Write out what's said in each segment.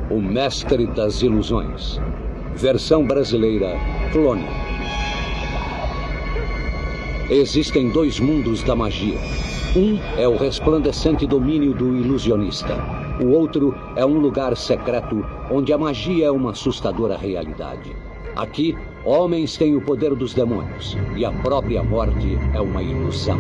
o mestre das ilusões. Versão brasileira, Clone. Existem dois mundos da magia. Um é o resplandecente domínio do ilusionista. O outro é um lugar secreto onde a magia é uma assustadora realidade. Aqui, homens têm o poder dos demônios e a própria morte é uma ilusão.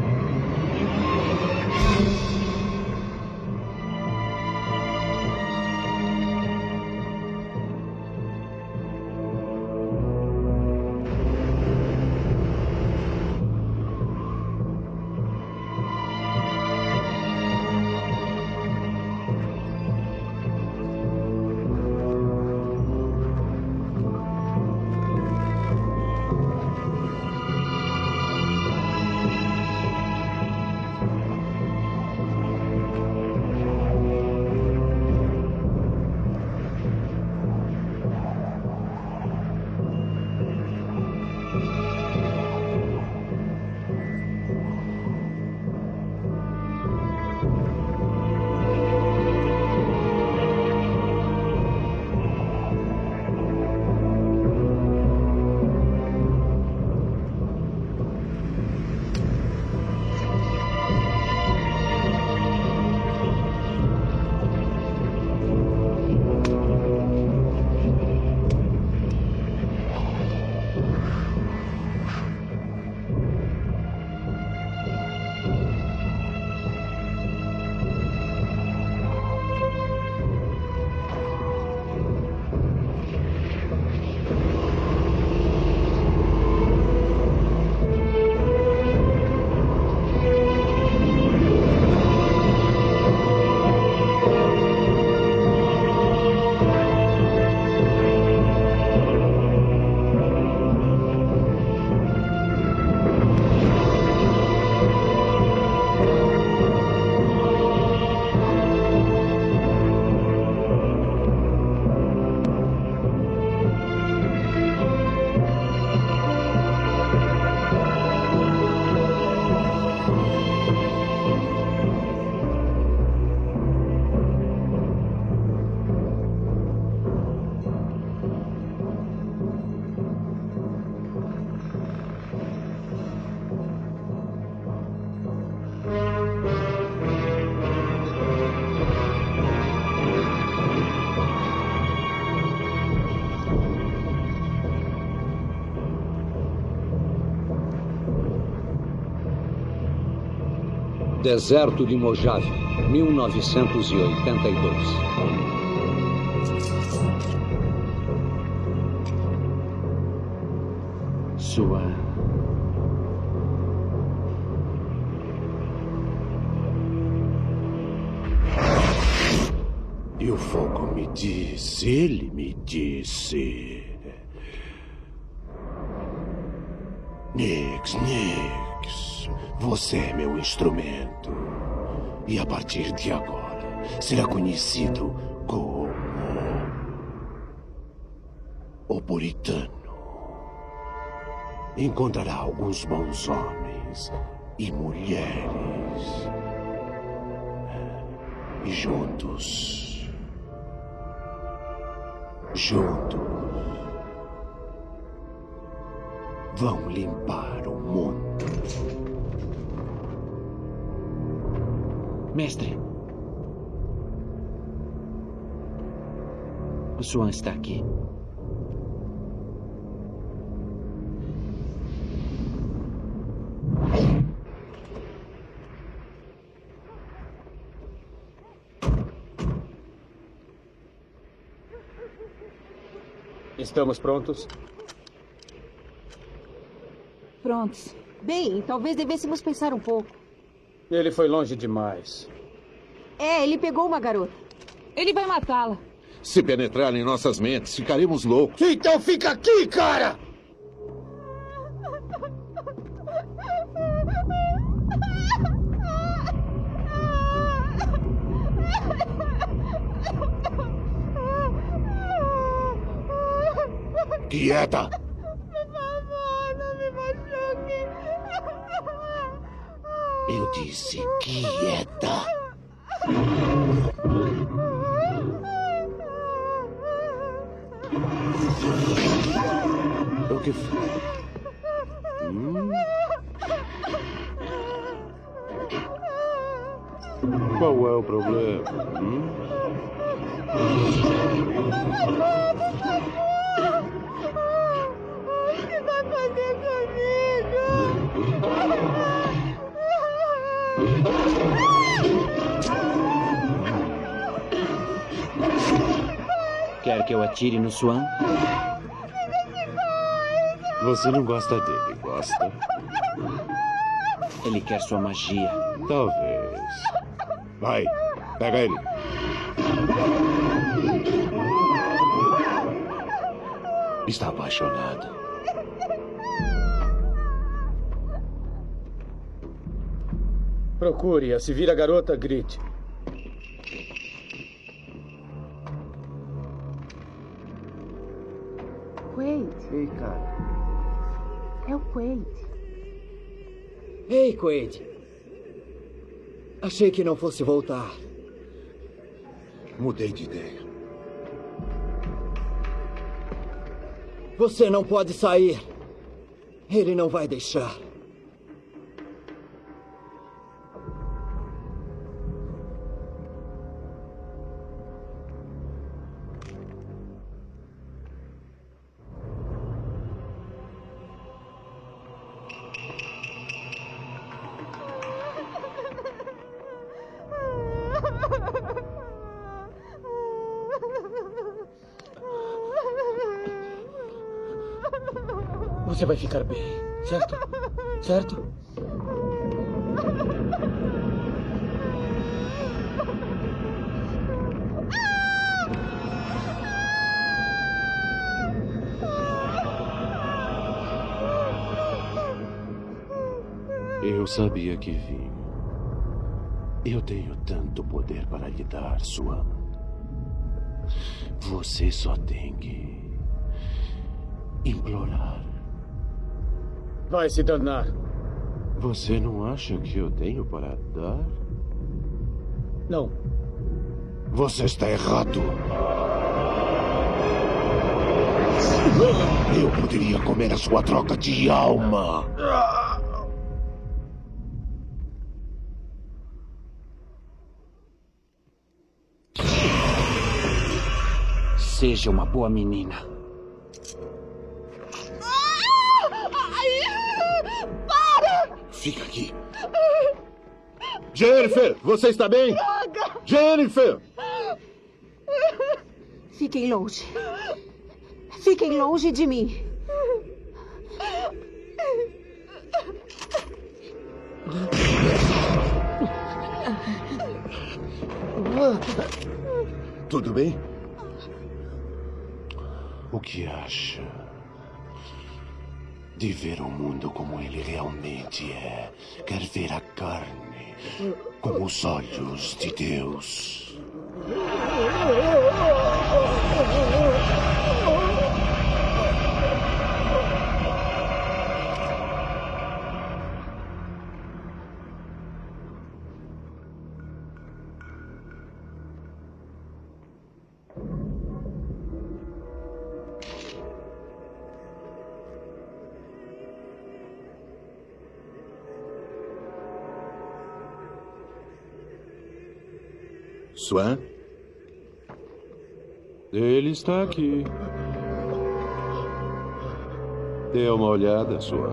Deserto de Mojave, 1982. Sua... E o fogo me disse, ele me disse... Nix, você é meu instrumento. E a partir de agora, será conhecido como... o Puritano. Encontrará alguns bons homens e mulheres. E juntos... vão limpar o mundo. Mestre. O Swan está aqui. Estamos prontos? Prontos. Bem, talvez devêssemos pensar um pouco. Ele foi longe demais. Ele pegou uma garota. Ele vai matá-la. Se penetrar em nossas mentes, ficaremos loucos. Então fica aqui, cara! Quieta! Por favor, não me machuque. Eu disse quieta. O que foi? Qual é o problema? O que vai fazer comigo? Quer que eu atire no Swan? Você não gosta dele, gosta? Ele quer sua magia. Talvez. Vai, pega ele. Está apaixonado. Procure-a. Se vir a garota, grite. Quaid. Ei, cara. É o Quaid. Ei, Quaid. Achei que não fosse voltar. Mudei de ideia. Você não pode sair. Ele não vai deixar. Você vai ficar bem, certo? Certo? Eu sabia que vinha. Eu tenho tanto poder para lhe dar, Swan. Você só tem que implorar. Vai se danar. Você não acha que eu tenho para dar? Não. Você está errado. Eu poderia comer a sua troca de alma. Seja uma boa menina. Fica aqui. Jennifer, você está bem? Jennifer! Fiquem longe. Fiquem longe de mim. Tudo bem? O que acha de ver o mundo como ele realmente é? Quer ver a carne com os olhos de Deus? Swan? Ele está aqui. Dê uma olhada, Swan.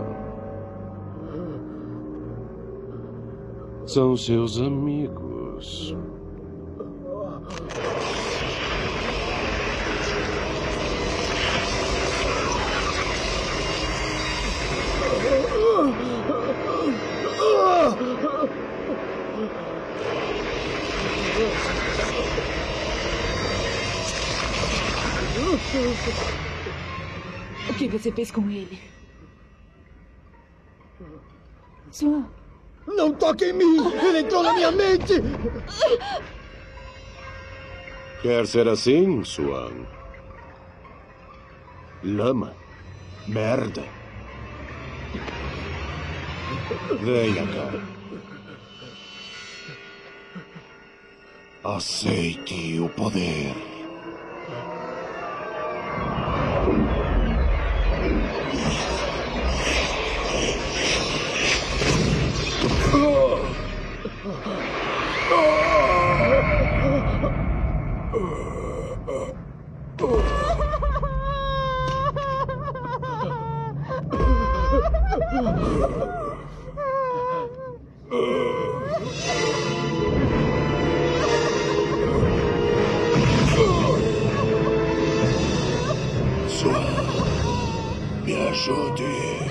São seus amigos. O que você fez com ele? Swan. Não toque em mim! Ele entrou na minha mente! Quer ser assim, Swan? Lama. Merda. Venha cá. Aceite o poder. Me ajude.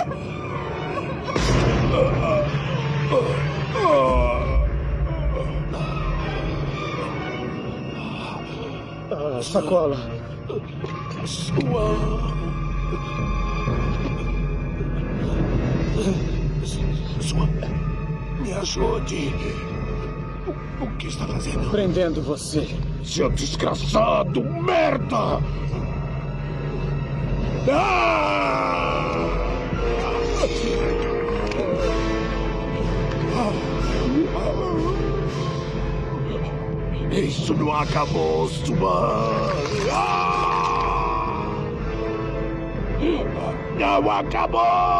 Sacola. Sua. Me ajude. O que está fazendo? Prendendo você. Seu desgraçado merda! Ah! Isso não acabou, sua. Ah! Não acabou!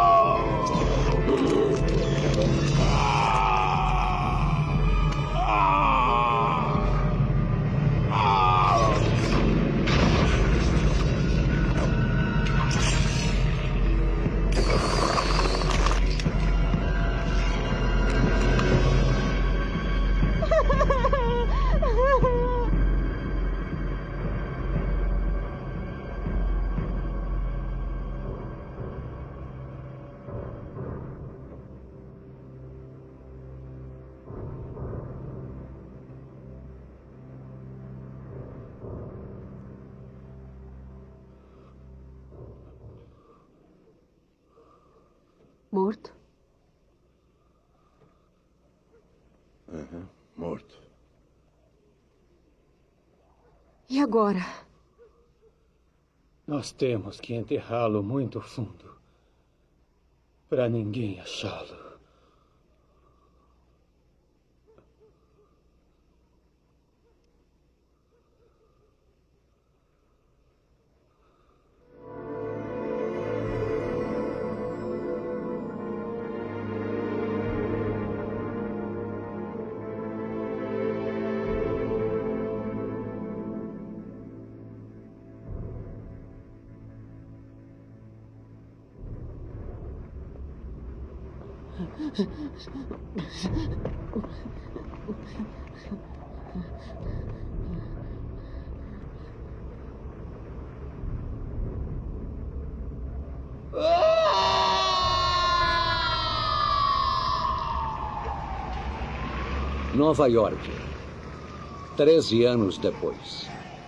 Morto? Morto. E agora? Nós temos que enterrá-lo muito fundo. Para ninguém achá-lo. Nova York, 13 anos depois.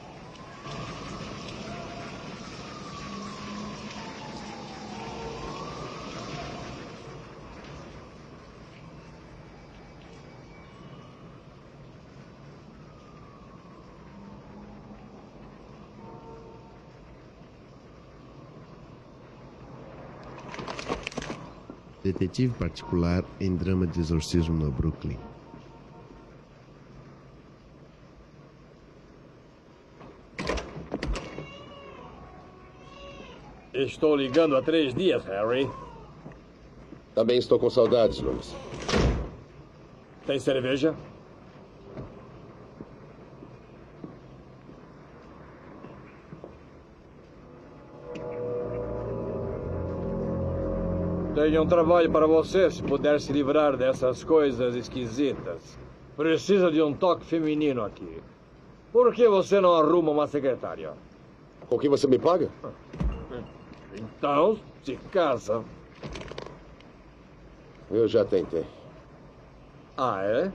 Detetive particular em drama de exorcismo no Brooklyn. Estou ligando há 3 dias, Harry. Também estou com saudades, Loomis. Tem cerveja? Tenho um trabalho para você, se puder se livrar dessas coisas esquisitas. Precisa de um toque feminino aqui. Por que você não arruma uma secretária? Com que você me paga? Então, se casa. Eu já tentei. Ah, é?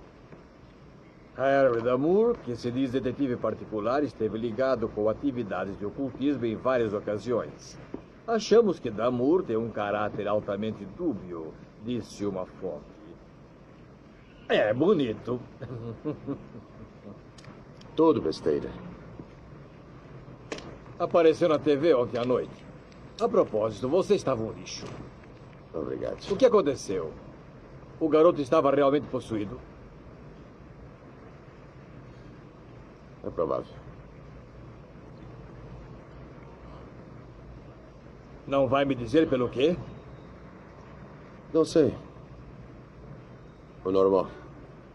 Harry Damour, que se diz detetive particular, esteve ligado com atividades de ocultismo em várias ocasiões. Achamos que Damour tem um caráter altamente dúbio, disse uma fonte. É bonito. Tudo besteira. Apareceu na TV ontem à noite. A propósito, você estava um lixo. Obrigado. O que aconteceu? O garoto estava realmente possuído? É provável. Não vai me dizer pelo quê? Não sei. O normal.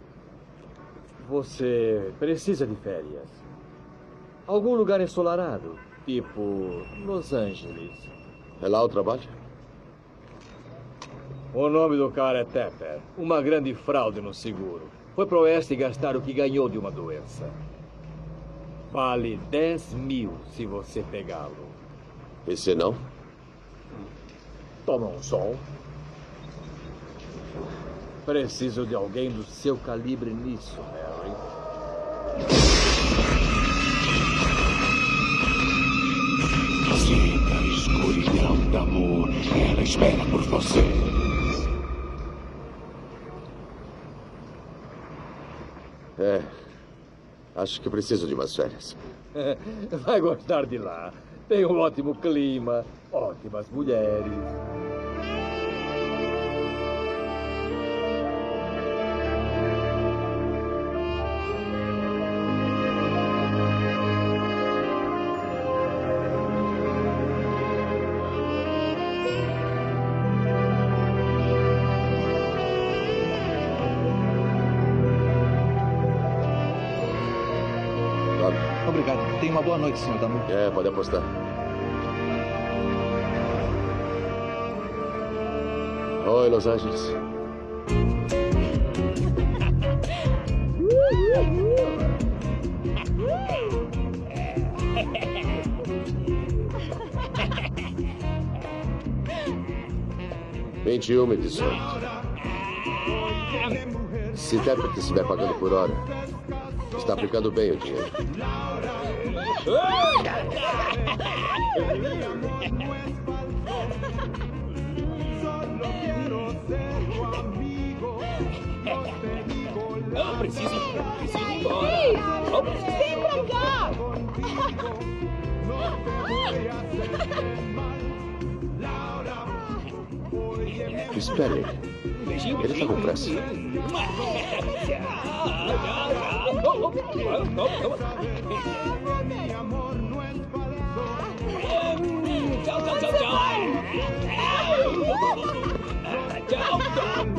Você precisa de férias. Algum lugar ensolarado, tipo Los Angeles. É lá o trabalho? O nome do cara é Tepper. Uma grande fraude no seguro. Foi pro oeste gastar o que ganhou de uma doença. Vale 10 mil se você pegá-lo. E se não? Toma um sol. Preciso de alguém do seu calibre nisso, Harry. Sinta a escuridão do amor. Ela espera por você. Acho que preciso de umas férias. Vai gostar de lá. Tem um ótimo clima, ótimas mulheres. Obrigado. Tenha uma boa noite, Sr. Damu. Pode apostar. Oi, Los Angeles. $21 e $18. Se Tepper estiver pagando por hora, está aplicando bem o dinheiro. Não, preciso ir embora. Vem pra cá! Espere. Ele está com pressa. Tchau, tchau, tchau, tchau. Tchau.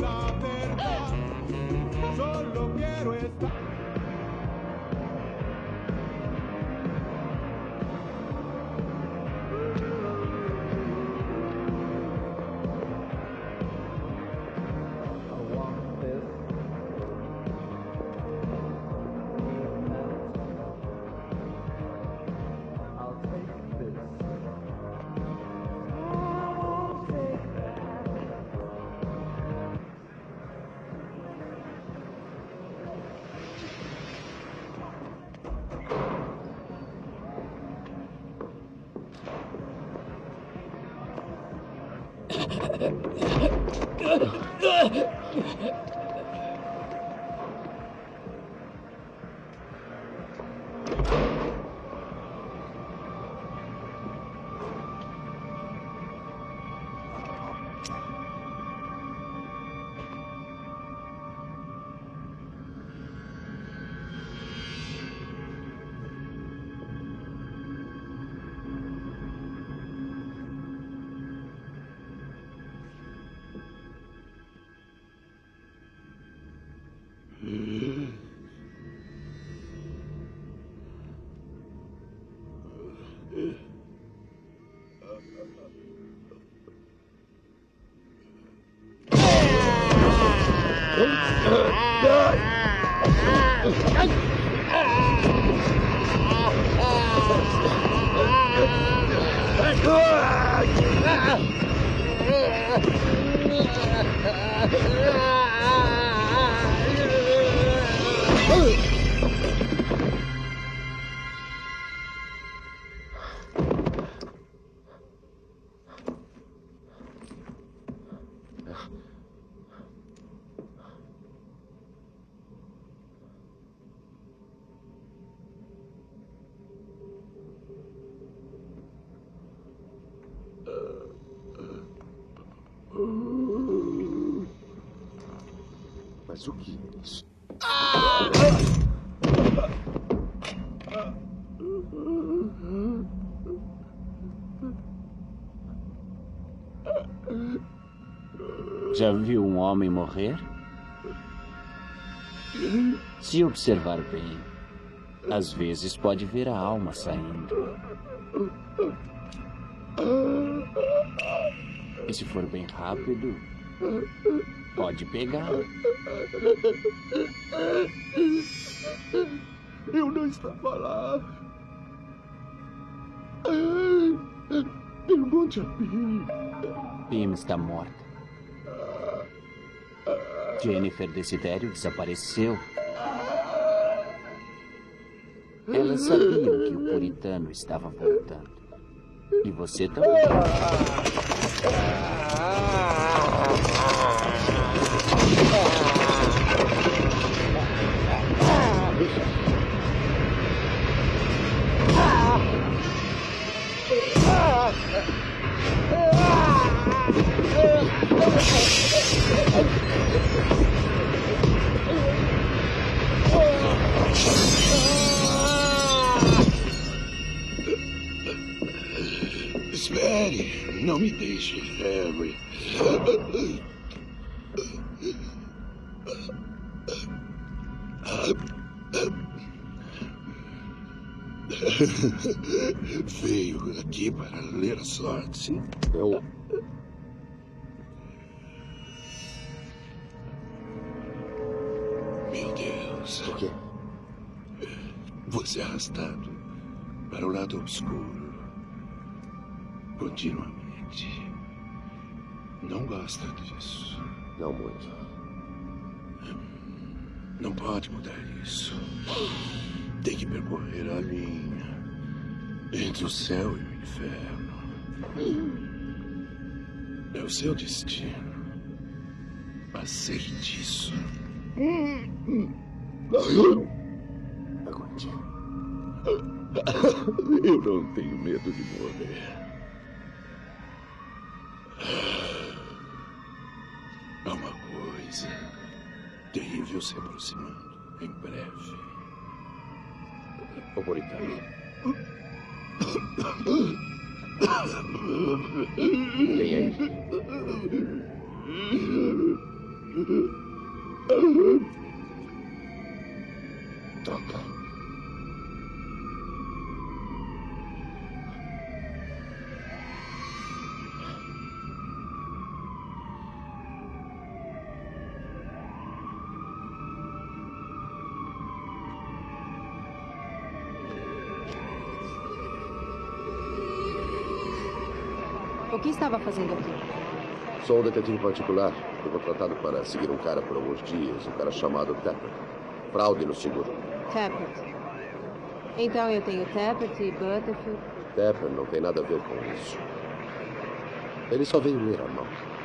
Mas o que é isso? Já viu um homem morrer? Se observar bem, às vezes pode ver a alma saindo. E se for bem rápido, pode pegar. Eu não estava lá. Pergunte a Pim. Pim está morta. Jennifer Desidério desapareceu. Elas sabiam que o puritano estava voltando. E você também. Espere, não me deixe, Harry. Veio aqui para ler a sorte. Eu... Meu Deus. O quê? Você é arrastado para o lado obscuro. Continuamente. Não gosta disso. Não muito. Não pode mudar isso. Tem que percorrer a linha entre o céu e o inferno. É o seu destino. Aceite isso. Aguente. Eu não tenho medo de morrer. Há uma coisa terrível se aproximando em breve. O puritano. Vem aí. Troca. O que estava fazendo aqui? Sou um detetive particular. Fui contratado para seguir um cara por alguns dias. Um cara chamado Tappert. Fraude no seguro. Tappert. Então eu tenho Tappert e Butterfield. Tappert não tem nada a ver com isso. Ele só veio ler a mão.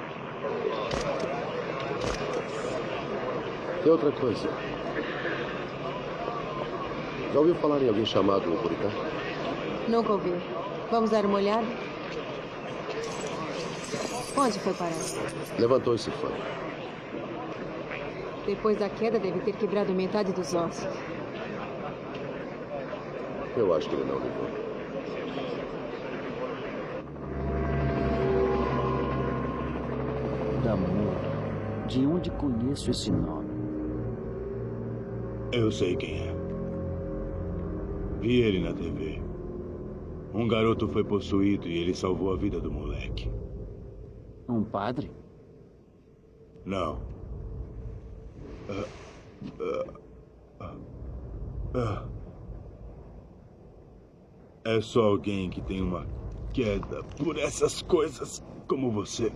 Tem outra coisa. Já ouviu falar em alguém chamado o Puritano? Nunca ouvi. Vamos dar uma olhada? Onde foi parar? Levantou e se foi. Depois da queda, deve ter quebrado metade dos ossos. Eu acho que ele não ligou. Damour. De onde conheço esse nome? Eu sei quem é. Vi ele na TV. Um garoto foi possuído e ele salvou a vida do moleque. Um padre? Não. É só alguém que tem uma queda por essas coisas como você.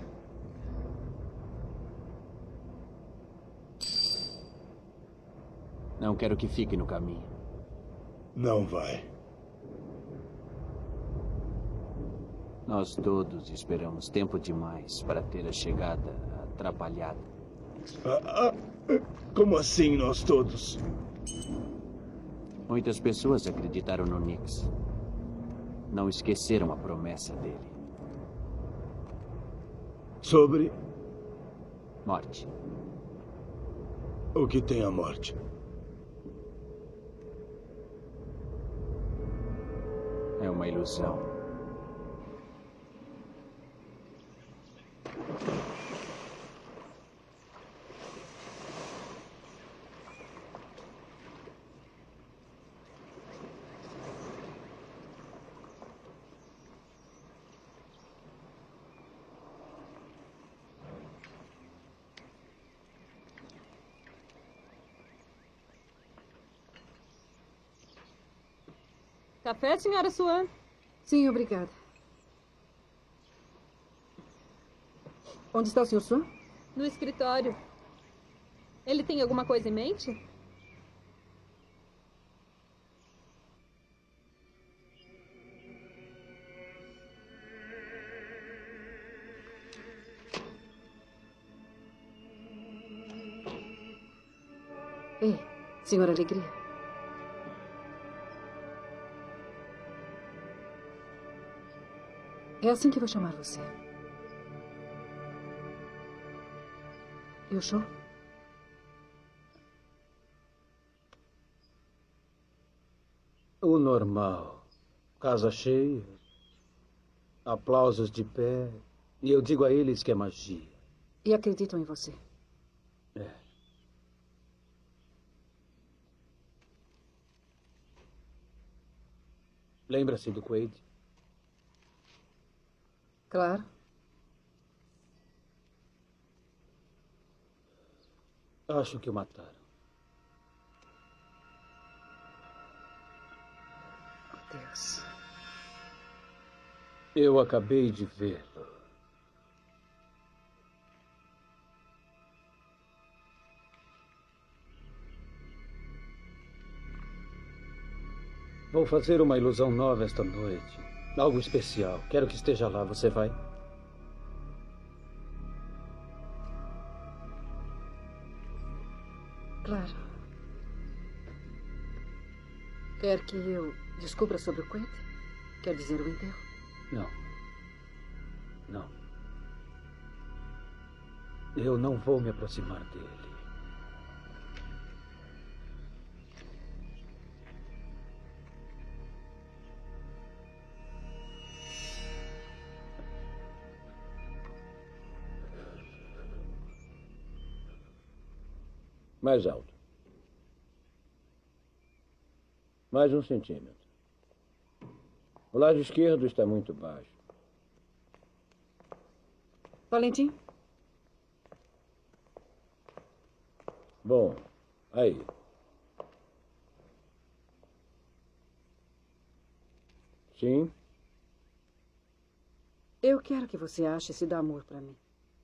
Não quero que fique no caminho. Não vai. Nós todos esperamos tempo demais para ter a chegada atrapalhada. Como assim nós todos? Muitas pessoas acreditaram no Nix. Não esqueceram a promessa dele. Sobre? Morte. O que tem a morte? É uma ilusão. Café, senhora Swan? Sim, obrigada. Onde está o Sr. Swan? No escritório. Ele tem alguma coisa em mente? Ei, senhora Alegria. É assim que vou chamar você. Eu sou? O normal. Casa cheia, aplausos de pé, e eu digo a eles que é magia. E acreditam em você? É. Lembra-se do Quaid? Claro. Acho que o mataram. Oh, Deus. Eu acabei de vê-lo. Vou fazer uma ilusão nova esta noite. Algo especial. Quero que esteja lá. Você vai? Claro. Quer que eu descubra sobre o Quaid? Quer dizer, o enterro? Não. Não. Eu não vou me aproximar dele. Mais alto. Mais 1 centímetro. O lado esquerdo está muito baixo. Valentim? Bom, aí. Sim? Eu quero que você ache esse amor para mim.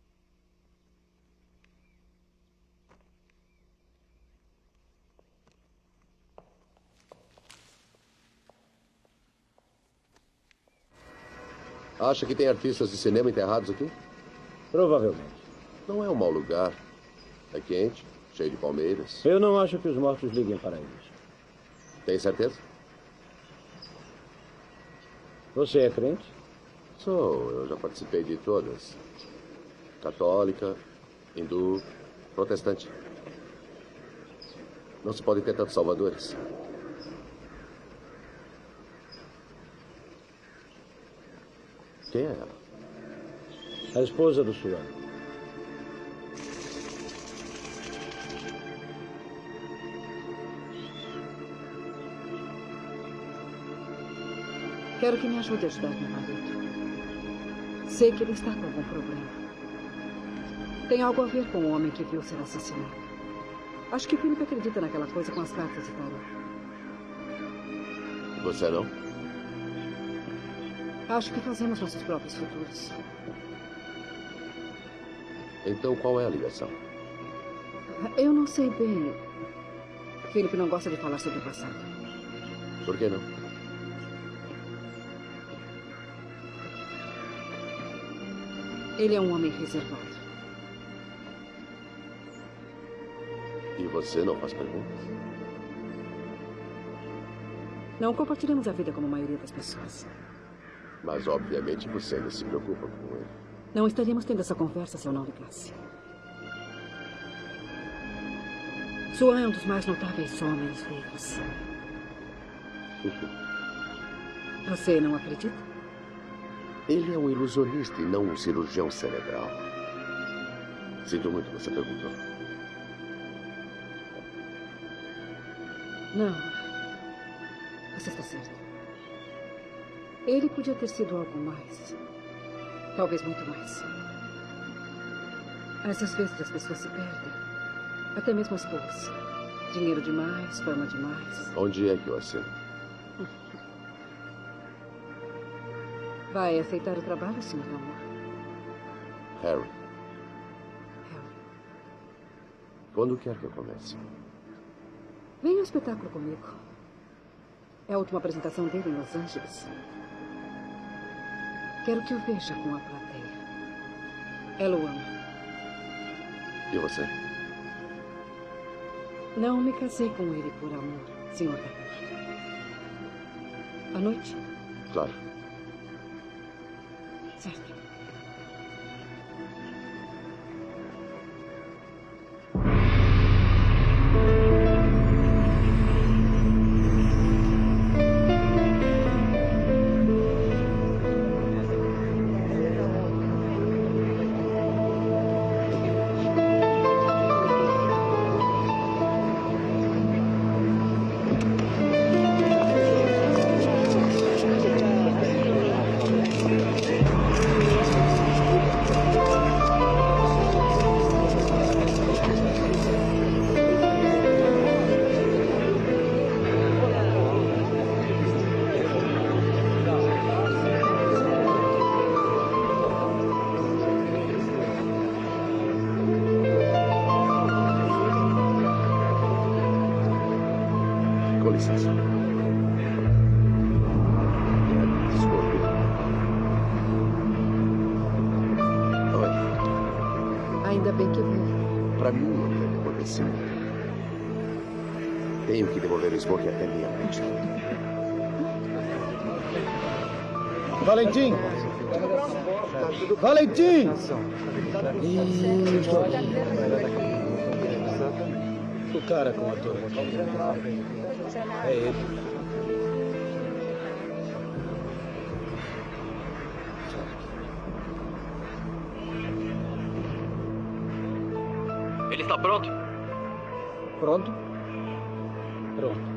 Acha que tem artistas de cinema enterrados aqui? Provavelmente. Não é um mau lugar. É quente, cheio de palmeiras. Eu não acho que os mortos liguem para isso. Tem certeza? Você é crente? Sou. Eu já participei de todas. Católica, hindu, protestante. Não se pode ter tantos salvadores. Quem é ela? A esposa do Swan. Quero que me ajude a ajudar meu marido. Sei que ele está com algum problema. Tem algo a ver com o homem que viu ser assassinado. Acho que Philip acredita naquela coisa com as cartas de tarô. Você não? Acho que fazemos nossos próprios futuros. Então qual é a ligação? Eu não sei bem. Philip não gosta de falar sobre o passado. Por que não? Ele é um homem reservado. E você não faz perguntas? Não compartilhamos a vida como a maioria das pessoas. Mas, obviamente, você não se preocupa com ele. Não estaríamos tendo essa conversa se eu não ligasse. Swan é um dos mais notáveis homens vivos. Você não acredita? Ele é um ilusionista e não um cirurgião cerebral. Sinto muito que você perguntou. Não. Você está certo. Ele podia ter sido algo mais. Talvez muito mais. Mas às vezes as pessoas se perdem. Até mesmo as boas. Dinheiro demais, fama demais. Onde é que eu assino? Vai aceitar o trabalho, Sr. Damor? Harry. Quando quer que eu comece? Venha ao espetáculo comigo. É a última apresentação dele em Los Angeles. Quero que o veja com a plateia. Ela o ama. E você? Não me casei com ele por amor, Sr. Damor. À noite? Claro. Certo. Com licença. Desculpe. Oi. Ainda bem que veio. Para mim não deve acontecer. Tenho que devolver o smoke até meia-noite. Valentim! Valentim! O cara com a torre. É ele. Ele está pronto? Pronto? Pronto.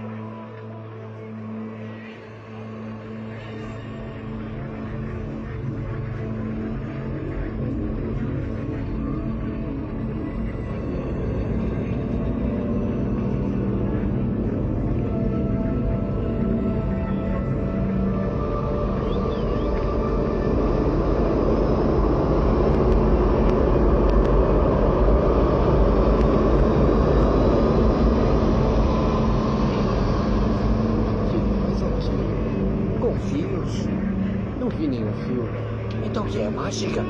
Confios? Não vi nenhum fio. Então que é mágica?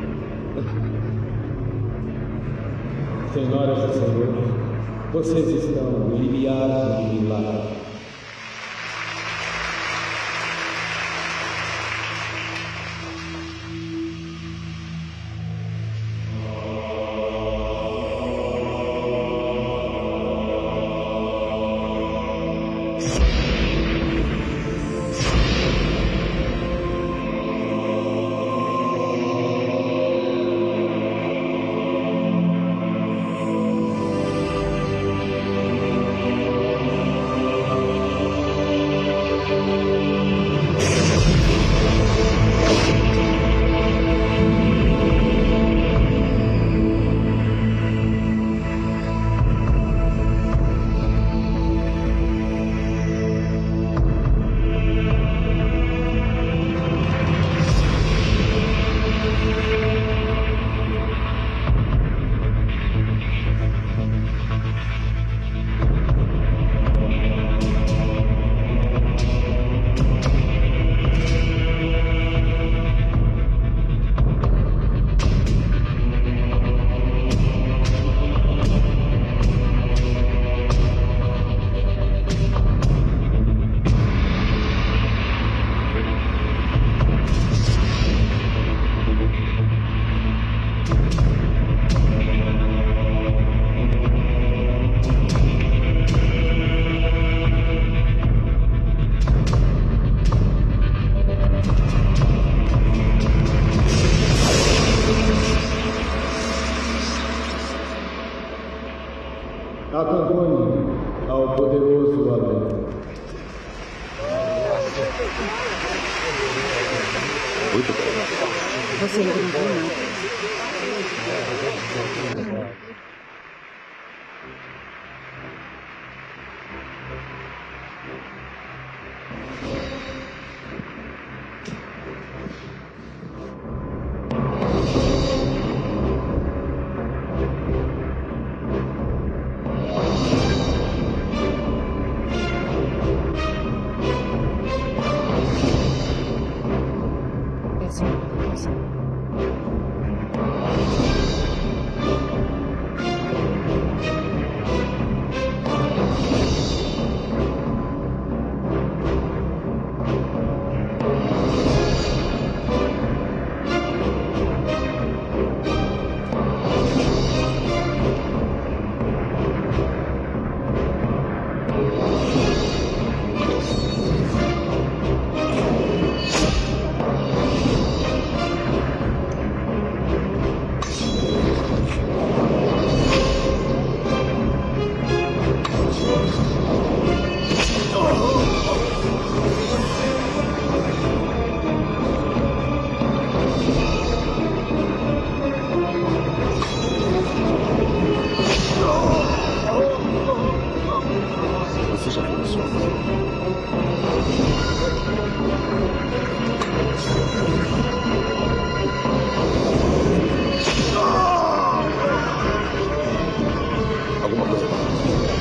Senhoras e senhores, vocês estão aliviados de milagre. Acompanhe ao poderoso Além. Muito bem. Você ainda não viu nada. coração. Você já viu isso? Alguma coisa errada.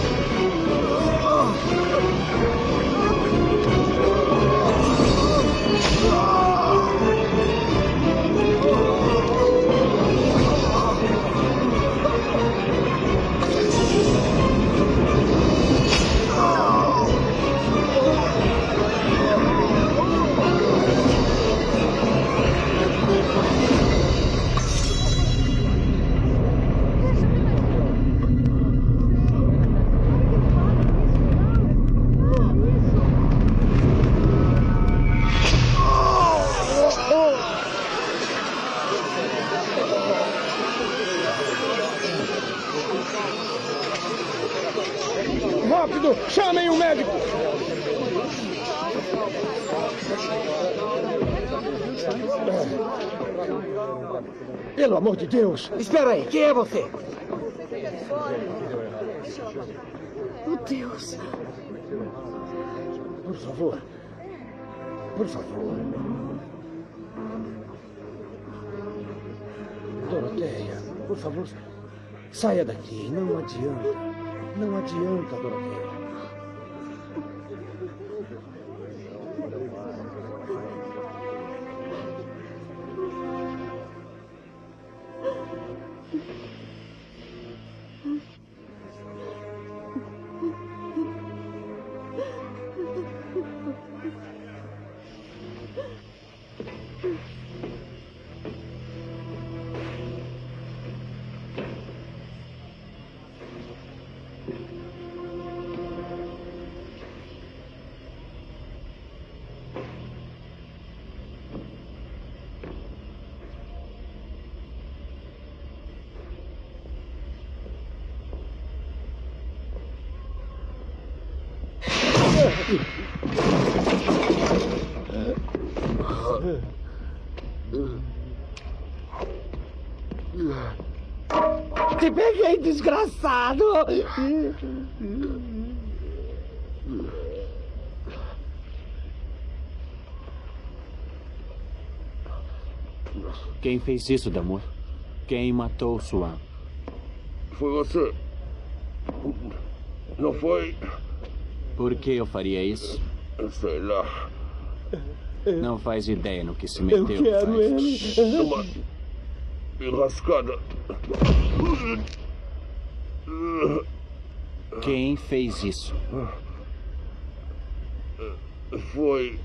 Rápido! Chamem o médico! Pelo amor de Deus! Espera aí, quem é você? Oh, Deus! Por favor. Por favor. Doroteia, por favor, saia daqui. Não adianta. Não adianta, Doroteia. Te peguei, desgraçado! Quem fez isso, Damur? Quem matou Swan? Foi você. Não foi? Por que eu faria isso? Sei lá. Não faz ideia no que se meteu. Eu quero ele. Uma enrascada. Quem fez isso? Foi.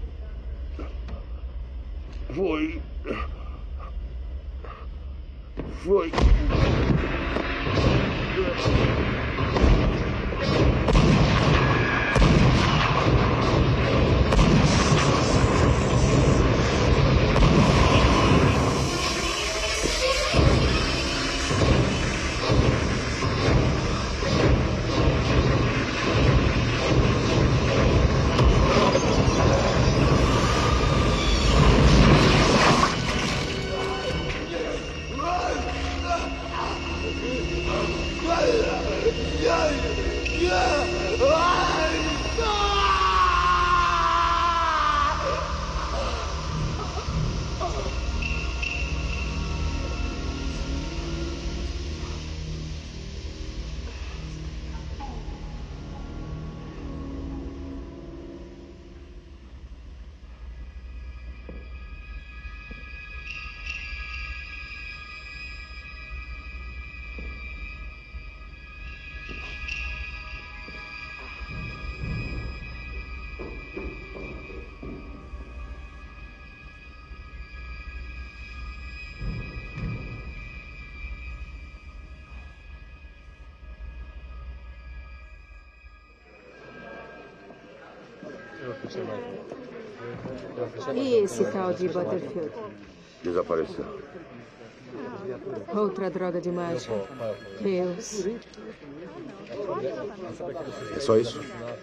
E esse tal de Butterfield? Desapareceu. Outra droga de mágica. Deus. É só isso?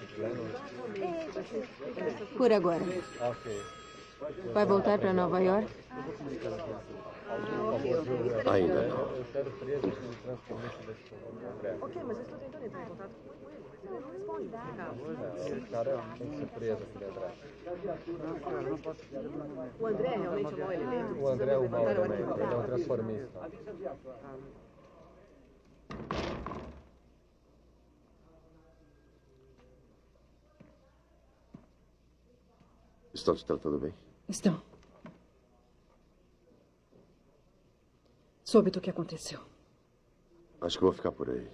Por agora. Vai voltar para Nova York? Ainda não. Ok, mas eu estou tentando entrar em contato com ele. Ele não responde. O cara tem que ser preso aqui atrás. O André é realmente o mau elemento? O André é o mau elemento. Ele é um transformista. Estão te tratando bem? Estão. Soube do que aconteceu. Acho que vou ficar por aí.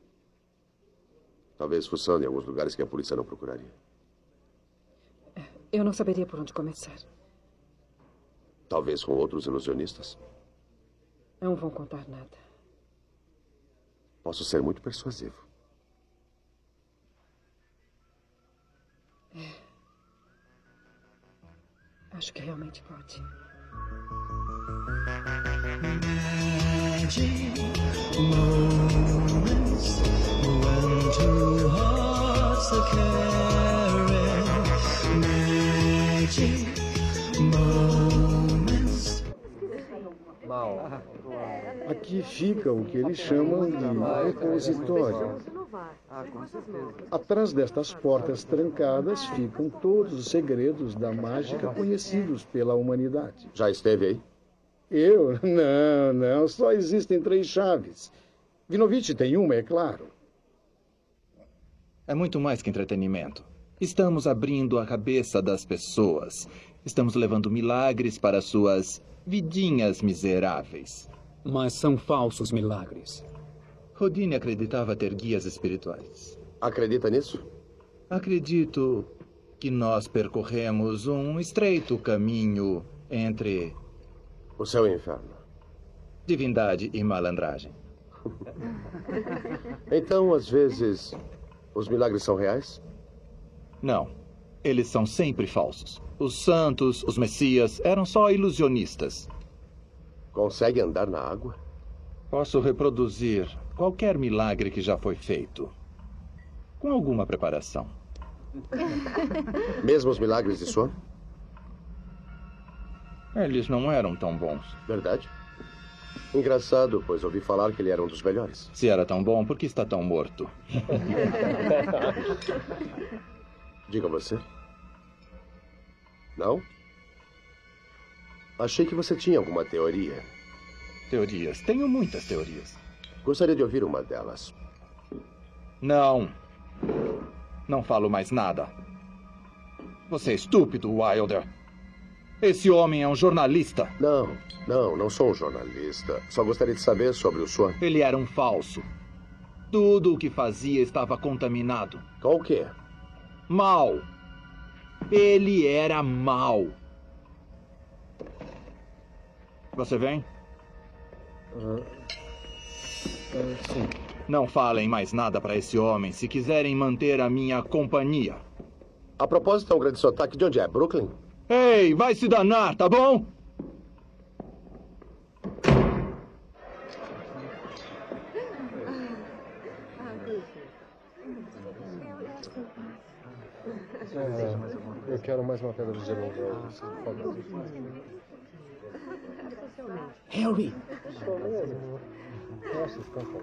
Talvez fuçando em alguns lugares que a polícia não procuraria. Eu não saberia por onde começar. Talvez com outros ilusionistas. Não vão contar nada. Posso ser muito persuasivo. Acho que realmente pode. Magic moments when two hearts are caring. Magic moments. Mal. Aqui fica o que eles chamam de repositório. Atrás destas portas trancadas ficam todos os segredos da mágica conhecidos pela humanidade. Já esteve aí? Eu? Não. Só existem 3 chaves. Vinovich tem uma, é claro. É muito mais que entretenimento. Estamos abrindo a cabeça das pessoas. Estamos levando milagres para suas vidinhas miseráveis. Mas são falsos milagres. Rodine acreditava ter guias espirituais. Acredita nisso? Acredito que nós percorremos um estreito caminho entre o céu e o inferno, divindade e malandragem. Então, às vezes, os milagres são reais? Não. Eles são sempre falsos. Os santos, os messias, eram só ilusionistas. Consegue andar na água? Posso reproduzir qualquer milagre que já foi feito. Com alguma preparação. Mesmo os milagres de sono? Eles não eram tão bons. Verdade? Engraçado, pois ouvi falar que ele era um dos melhores. Se era tão bom, por que está tão morto? Diga você. Não? Achei que você tinha alguma teoria. Teorias? Tenho muitas teorias. Gostaria de ouvir uma delas. Não. Não falo mais nada. Você é estúpido, Wilder. Esse homem é um jornalista. Não sou um jornalista. Só gostaria de saber sobre o sono. Ele era um falso. Tudo o que fazia estava contaminado. Com o quê? Mal. Ele era mal. Você vem? Sim. Não falem mais nada para esse homem se quiserem manter a minha companhia. A propósito, é um grande sotaque. De onde é? Brooklyn? Ei, vai se danar, tá bom? Eu quero mais uma pedra de gelo. Harry! Nossa, escampa.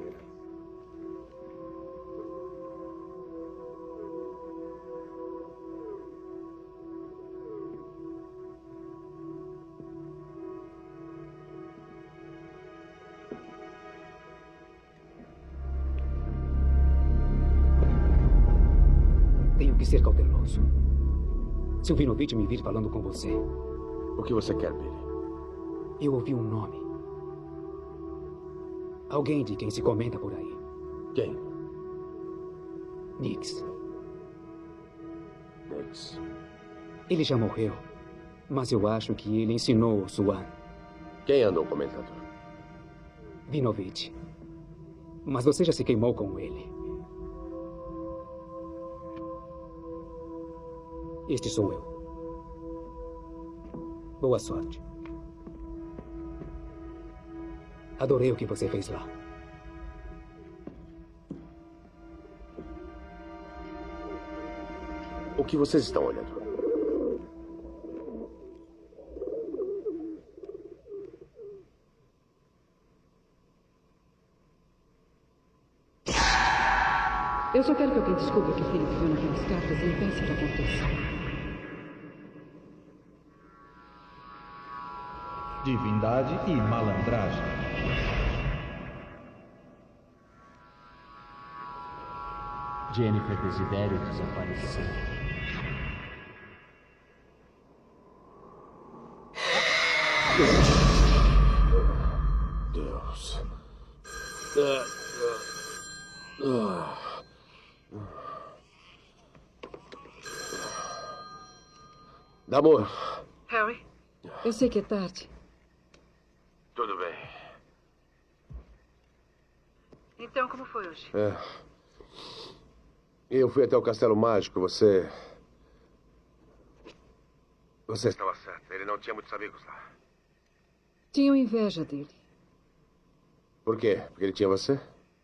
Tenho que ser cauteloso. Se o Vinovich me vir falando com você... O que você quer, Billy? Eu ouvi um nome. Alguém de quem se comenta por aí. Quem? Nix. Nix. Ele já morreu. Mas eu acho que ele ensinou o Swan. Quem andou comentando? Vinovich. Mas você já se queimou com ele. Este sou eu. Boa sorte. Adorei o que você fez lá. O que vocês estão olhando? Eu só quero que alguém descubra o que Philip viu naquelas cartas e impeça que aconteça. Divindade e malandragem. Jennifer Desidério desapareceu. Deus. Namor. Harry? Eu sei que é tarde. Tudo bem. Então, como foi hoje? Eu fui até o Castelo Mágico. Você estava certo. Ele não tinha muitos amigos lá. Tinham inveja dele. Por quê? Porque ele tinha você?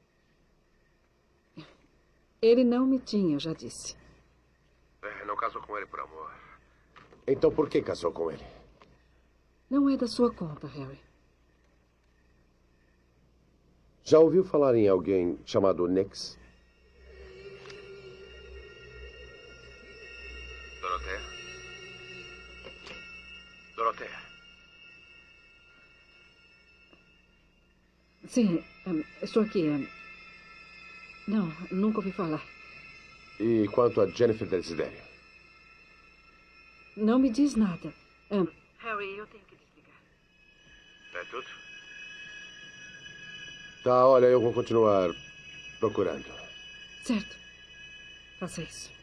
Ele não me tinha, eu já disse. Não casou com ele por amor. Então por que casou com ele? Não é da sua conta, Harry. Já ouviu falar em alguém chamado Nix? Doroteia? Doroteia? Sim, estou aqui. Não, nunca ouvi falar. E quanto a Jennifer Desidério? Não me diz nada. Harry, eu tenho que desligar. É tudo? Tá, olha, eu vou continuar procurando. Certo. Faça isso.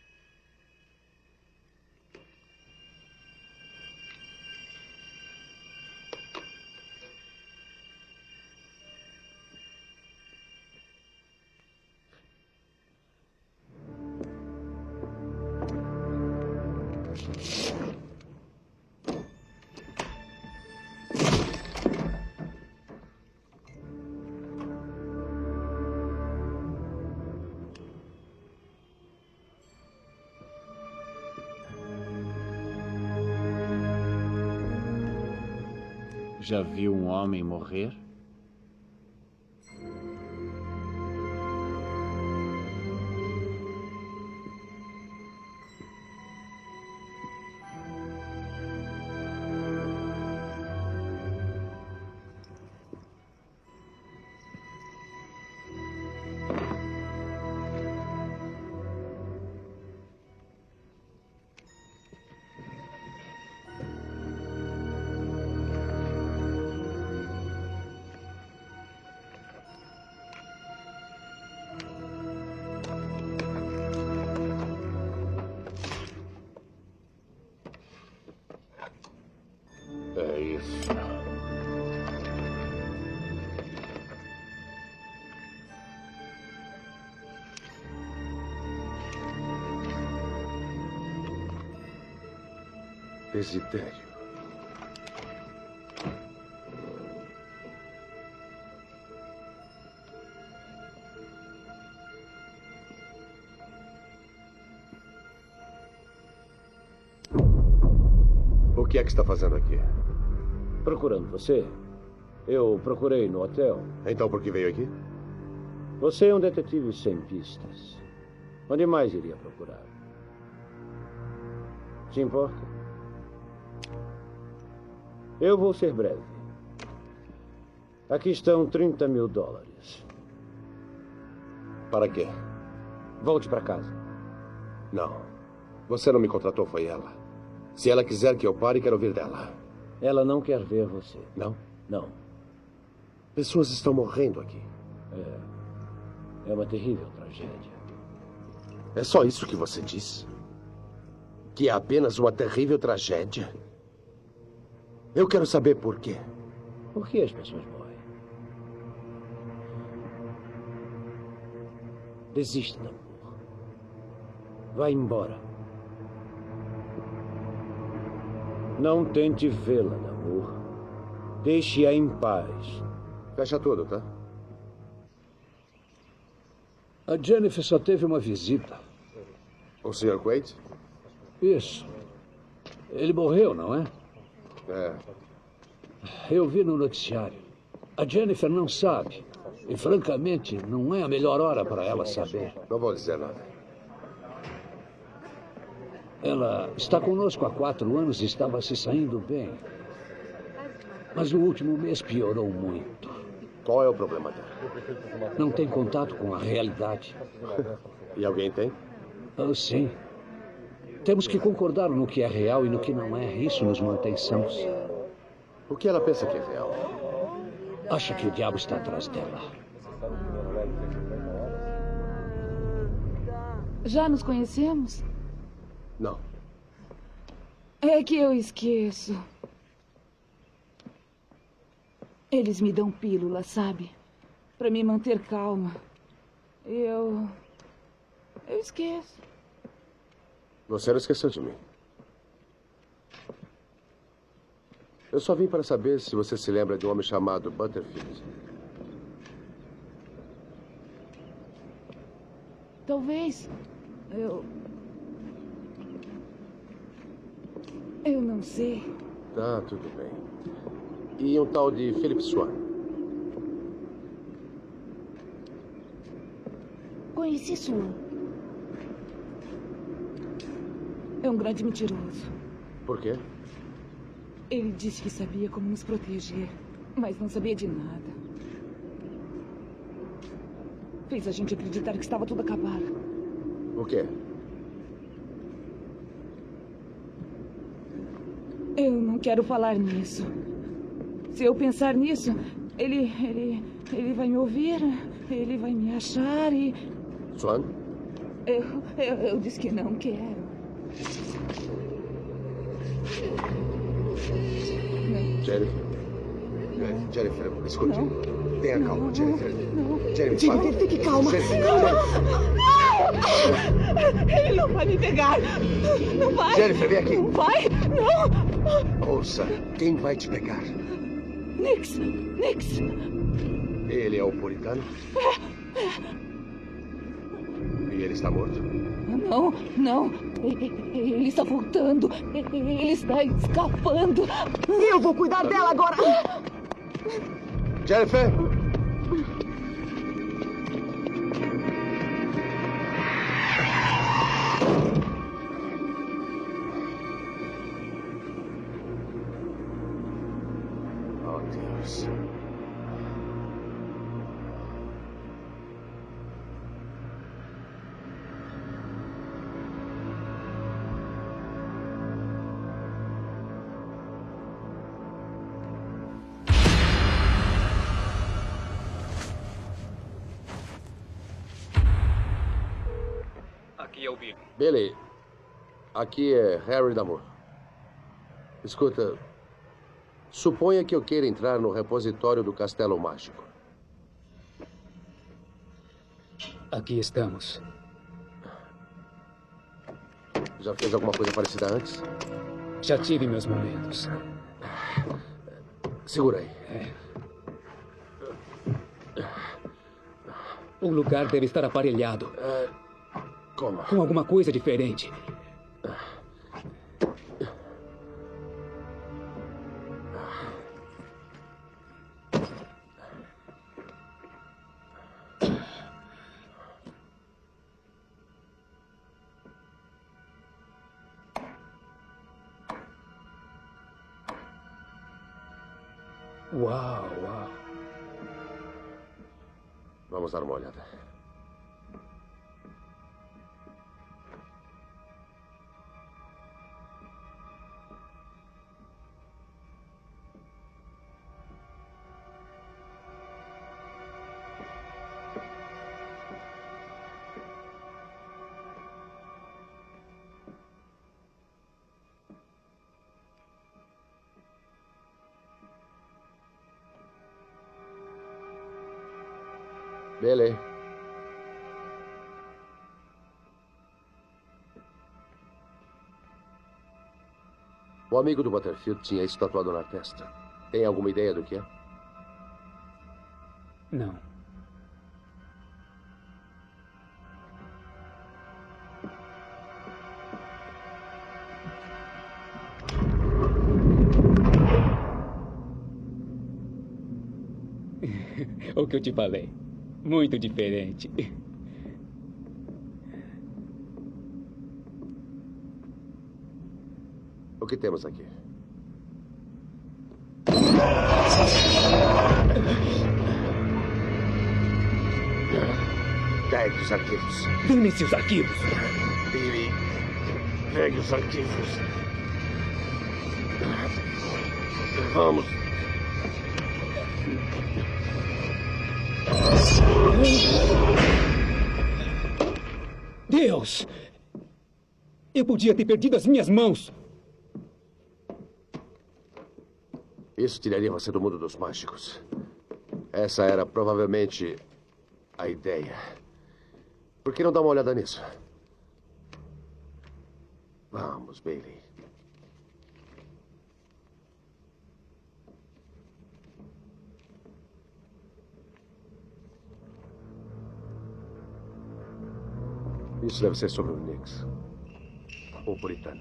Já viu um homem morrer? É isso. Desidério. O que é que está fazendo aqui? Procurando você. Eu procurei no hotel. Então por que veio aqui? Você é um detetive sem pistas. Onde mais iria procurar? Se importa? Eu vou ser breve. Aqui estão $30 mil. Para quê? Volte para casa. Não. Você não me contratou, foi ela. Se ela quiser que eu pare, quero ouvir dela. Ela não quer ver você. Não? Não. Pessoas estão morrendo aqui. É uma terrível tragédia. É só isso que você diz? Que é apenas uma terrível tragédia? Eu quero saber por quê. Por que as pessoas morrem? Desista, amor. Vá embora. Não tente vê-la, Namor. Deixe-a em paz. Fecha tudo, tá? A Jennifer só teve uma visita. O Sr. Quaid? Isso. Ele morreu, não é? É. Eu vi no noticiário. A Jennifer não sabe. E, francamente, não é a melhor hora para ela saber. Não vou dizer nada. Ela está conosco há 4 anos e estava se saindo bem. Mas no último mês piorou muito. Qual é o problema dela? Não tem contato com a realidade. E alguém tem? Sim. Temos que concordar no que é real e no que não é. Isso nos mantém sãos. O que ela pensa que é real? Acha que o diabo está atrás dela. Já nos conhecemos? Não. É que eu esqueço. Eles me dão pílula, sabe? Pra me manter calma. Eu esqueço. Você não esqueceu de mim. Eu só vim para saber se você se lembra de um homem chamado Butterfield. Talvez. Eu não sei. Tá, tudo bem. E um tal de Philip Swan? Conheci Swan. É um grande mentiroso. Por quê? Ele disse que sabia como nos proteger, mas não sabia de nada. Fez a gente acreditar que estava tudo acabado. O quê? Eu não quero falar nisso. Se eu pensar nisso, ele vai me ouvir, ele vai me achar e... Swan? Eu disse que não quero. Jennifer, escute. Tenha calma, Jennifer. Jennifer, fique calma. Não! Ele não vai me pegar. Não vai. Jennifer, vem aqui. Não vai. Não. Ouça, quem vai te pegar? Nix. Ele é o puritano? E ele está morto? Não. Ele está voltando. Ele está escapando. Eu vou cuidar dela agora. Jennifer! Oh, Deus. Aqui é o Billy. Billy, aqui é Harry Damour. Escuta, suponha que eu queira entrar no repositório do Castelo Mágico. Aqui estamos. Já fez alguma coisa parecida antes? Já tive meus momentos. Segura aí. O lugar deve estar aparelhado. Como? Com alguma coisa diferente. Uau. Vamos dar uma olhada. Billy. O amigo do Butterfield tinha isso tatuado na testa. Tem alguma ideia do que é? Não. O que eu te falei. Muito diferente. O que temos aqui? Pegue os arquivos. Dane-se os arquivos. Billy, pegue os arquivos. Vamos. Deus! Eu podia ter perdido as minhas mãos. Isso tiraria você do mundo dos mágicos. Essa era provavelmente a ideia. Por que não dá uma olhada nisso? Vamos, Bailey. Isso deve ser sobre o Nix. O puritano.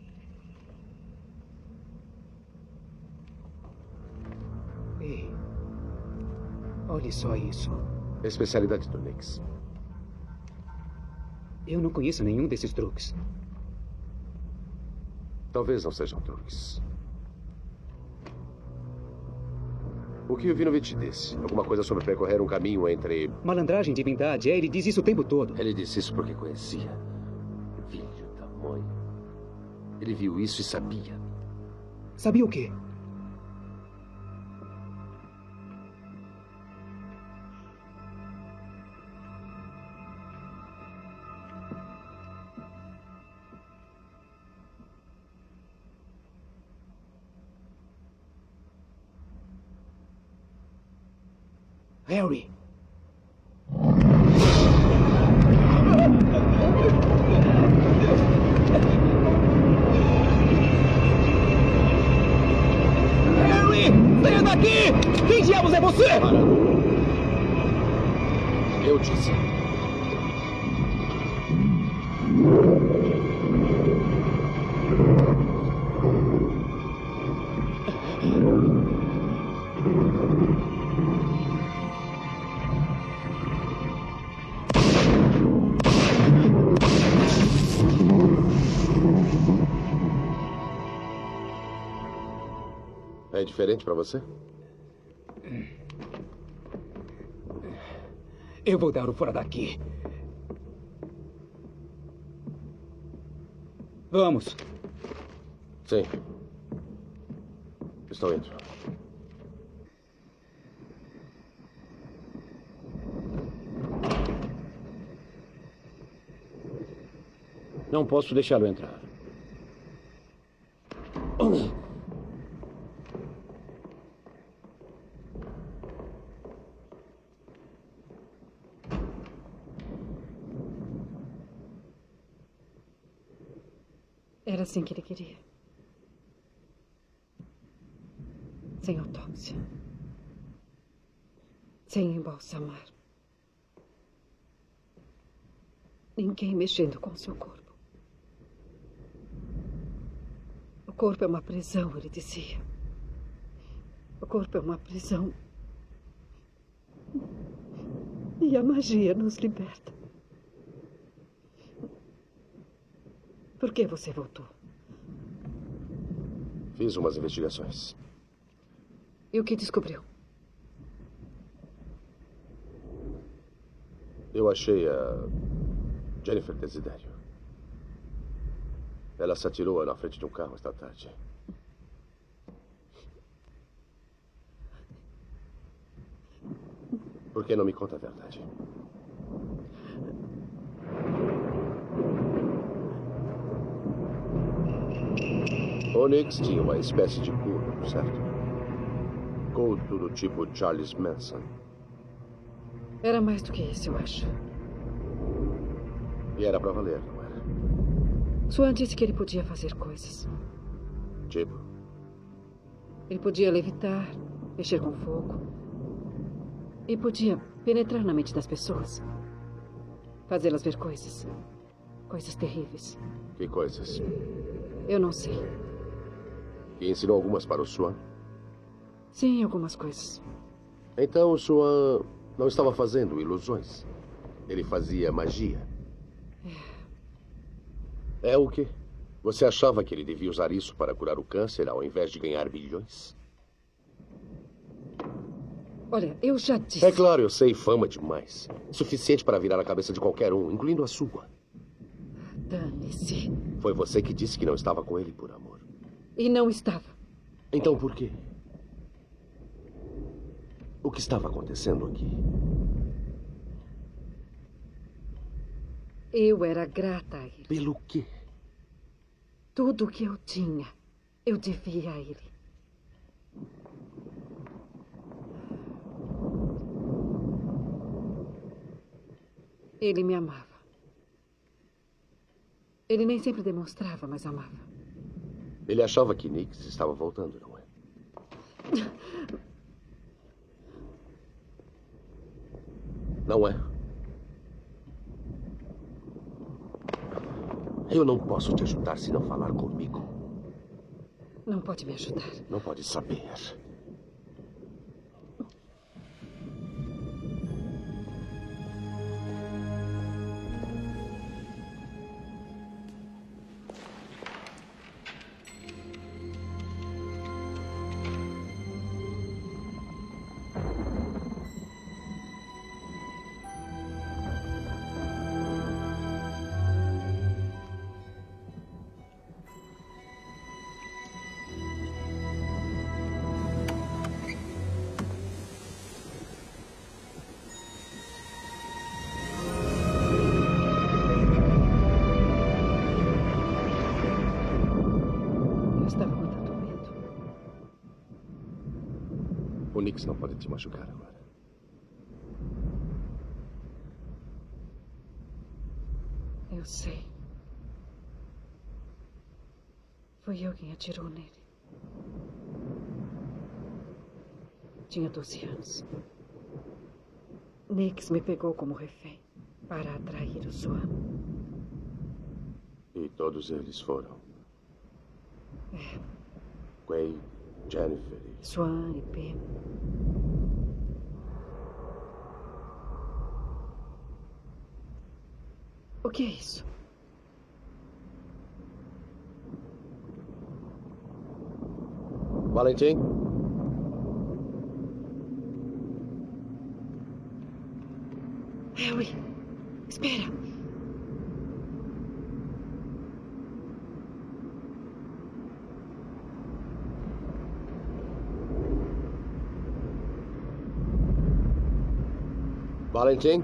Ei, olhe só isso. Especialidade do Nix. Eu não conheço nenhum desses truques. Talvez não sejam truques. O que o Vinovich disse? Alguma coisa sobre percorrer um caminho entre... Malandragem, divindade. Ele diz isso o tempo todo. Ele disse isso porque conhecia. Filho da mãe. Ele viu isso e sabia. Sabia o quê? Harry. Harry! Saia daqui! Quem diabos é você? Eu disse. É diferente para você? Eu vou dar o fora daqui. Vamos. Sim. Estou indo. Não posso deixá-lo entrar. Era assim que ele queria. Sem autópsia. Sem embalsamar. Ninguém mexendo com o seu corpo. O corpo é uma prisão, ele dizia. O corpo é uma prisão. E a magia nos liberta. Por que você voltou? Fiz umas investigações. E o que descobriu? Eu achei a Jennifer Desiderio. Ela se atirou na frente de um carro esta tarde. Por que não me conta a verdade? Onyx tinha uma espécie de culto, certo? Culto do tipo Charles Manson. Era mais do que isso, eu acho. E era pra valer, não era? Swan disse que ele podia fazer coisas. Tipo? Ele podia levitar, mexer com fogo. E podia penetrar na mente das pessoas. Fazê-las ver coisas. Coisas terríveis. Que coisas? Eu não sei. E ensinou algumas para o Swan? Sim, algumas coisas. Então o Swan não estava fazendo ilusões. Ele fazia magia. É o quê? Você achava que ele devia usar isso para curar o câncer ao invés de ganhar bilhões? Olha, eu já disse... É claro, eu sei, fama demais. Suficiente para virar a cabeça de qualquer um, incluindo a sua. Dane-se. Foi você que disse que não estava com ele por amor. E não estava. Então por quê? O que estava acontecendo aqui? Eu era grata a ele. Pelo quê? Tudo o que eu tinha, eu devia a ele. Ele me amava. Ele nem sempre demonstrava, mas amava. Ele achava que Nix estava voltando, não é? Não é? Eu não posso te ajudar se não falar comigo. Não pode me ajudar. Não pode saber. O Nix não pode te machucar agora. Eu sei. Fui eu quem atirou nele. Tinha 12 anos. Nix me pegou como refém para atrair o Swan. E todos eles foram? É. Quay, Jennifer e... Swan e Pim. O que é isso? Valentim? Harry, espera. Valentim?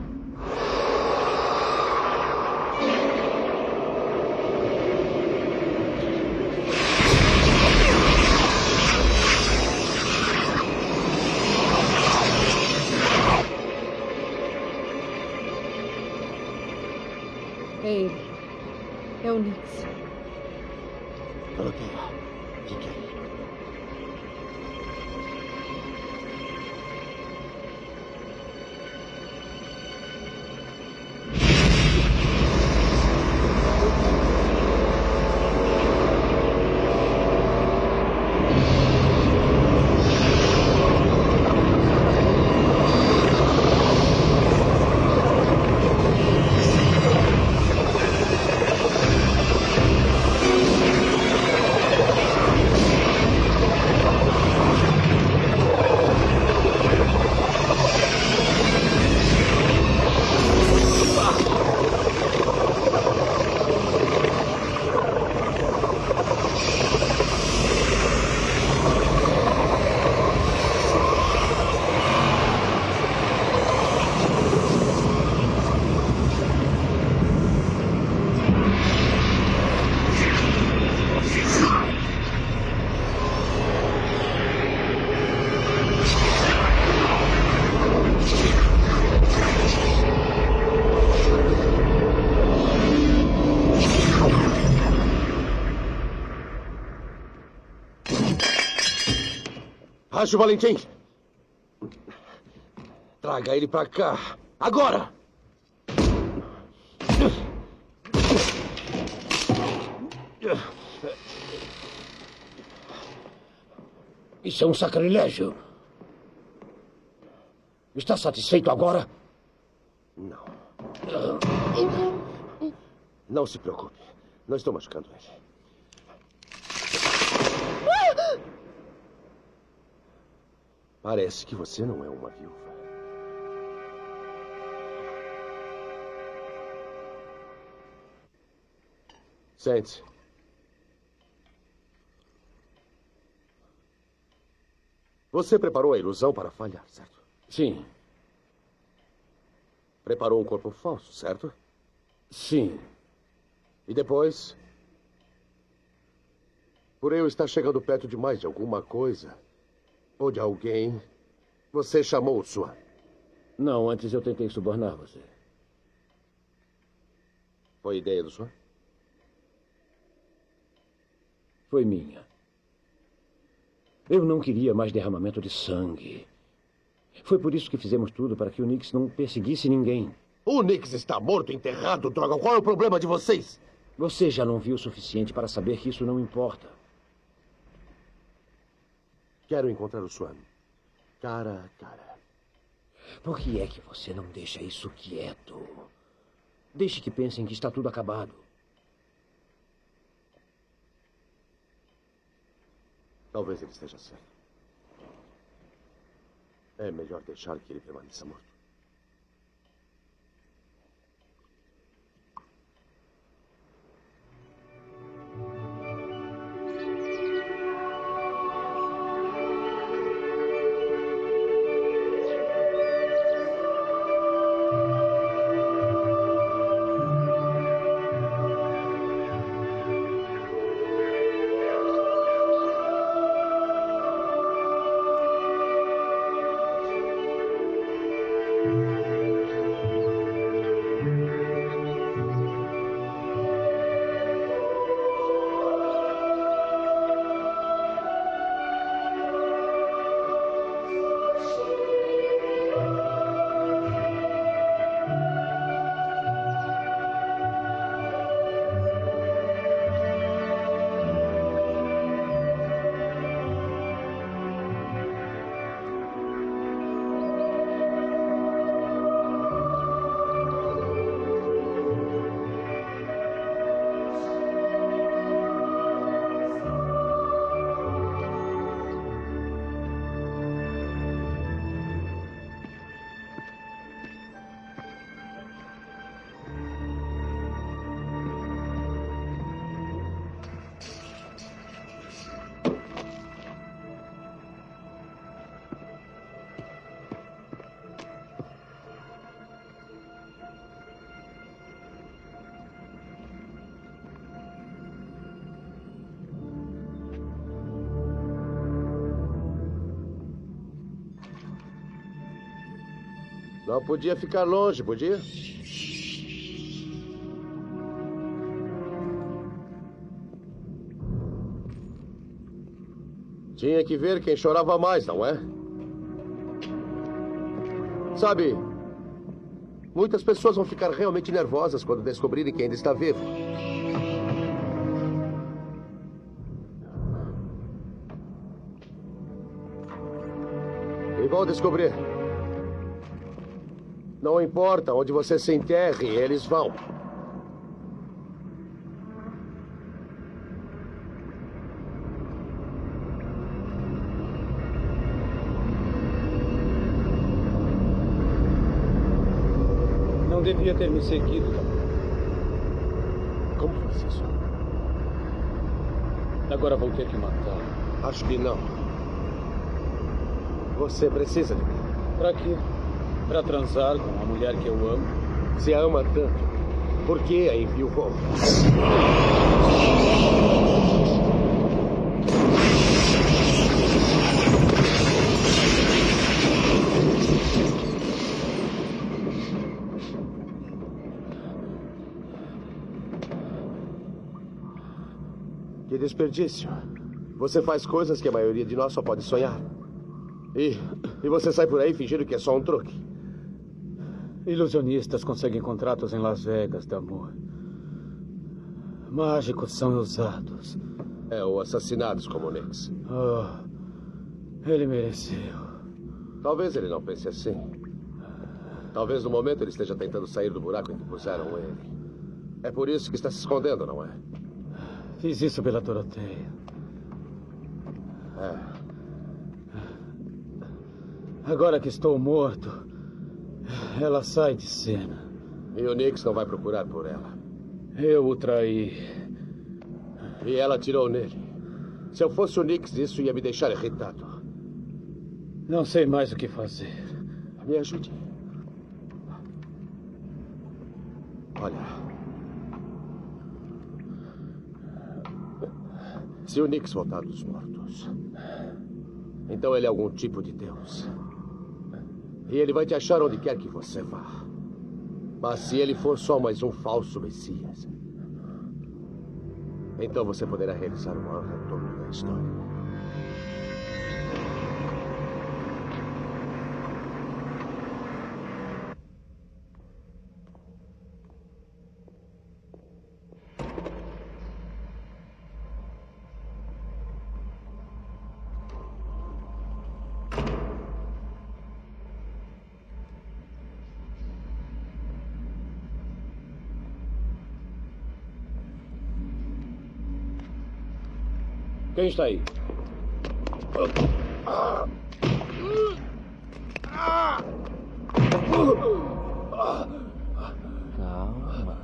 É ele. É o Nix. Doroteia, fique aí. Acho Valentim! Traga ele pra cá. Agora! Isso é um sacrilégio. Está satisfeito agora? Não. Não se preocupe. Não estou machucando ele. Parece que você não é uma viúva. Sente-se. Você preparou a ilusão para falhar, certo? Sim. Preparou um corpo falso, certo? Sim. E depois, por eu estar chegando perto demais de alguma coisa, ou de alguém, você chamou o Swan. Não, antes eu tentei subornar você. Foi ideia do Swan? Foi minha. Eu não queria mais derramamento de sangue. Foi por isso que fizemos tudo para que o Nix não perseguisse ninguém. O Nix está morto, enterrado, droga. Qual é o problema de vocês? Você já não viu o suficiente para saber que isso não importa. Quero encontrar o Swan. Cara a cara. Por que é que você não deixa isso quieto? Deixe que pensem que está tudo acabado. Talvez ele esteja certo. É melhor deixar que ele permaneça morto. Não podia ficar longe, podia? Tinha que ver quem chorava mais, não é? Sabe, muitas pessoas vão ficar realmente nervosas quando descobrirem que ainda está vivo. E vão descobrir. Não importa onde você se enterre, eles vão. Não devia ter me seguido. Como faz isso? Agora vou ter que matá-lo. Acho que não. Você precisa de mim. Pra quê? Pra transar com a mulher que eu amo? Se a ama tanto, por que a enviou? Que desperdício. Você faz coisas que a maioria de nós só pode sonhar. E você sai por aí fingindo que é só um truque. Ilusionistas conseguem contratos em Las Vegas, Damour. Mágicos são usados. Ou assassinados como o Nix. Ele mereceu. Talvez ele não pense assim. Talvez no momento ele esteja tentando sair do buraco em que puseram ele. É por isso que está se escondendo, não é? Fiz isso pela Doroteia. Agora que estou morto, ela sai de cena. E o Nix não vai procurar por ela. Eu o traí. E ela atirou nele. Se eu fosse o Nix, isso ia me deixar irritado. Não sei mais o que fazer. Me ajude. Olha. Se o Nix voltar dos mortos, então ele é algum tipo de Deus. E ele vai te achar onde quer que você vá. Mas se ele for só mais um falso Messias, então você poderá realizar o maior retorno da história. Quem está aí? Calma.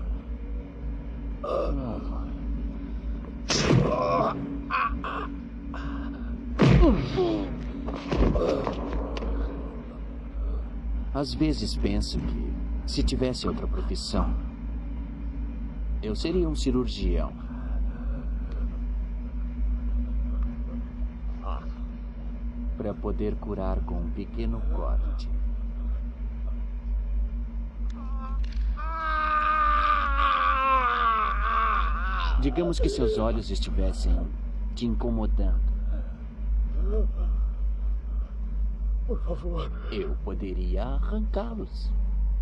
Às vezes penso que, se tivesse outra profissão, eu seria um cirurgião. Para poder curar com um pequeno corte. Digamos que seus olhos estivessem te incomodando. Por favor. Eu poderia arrancá-los.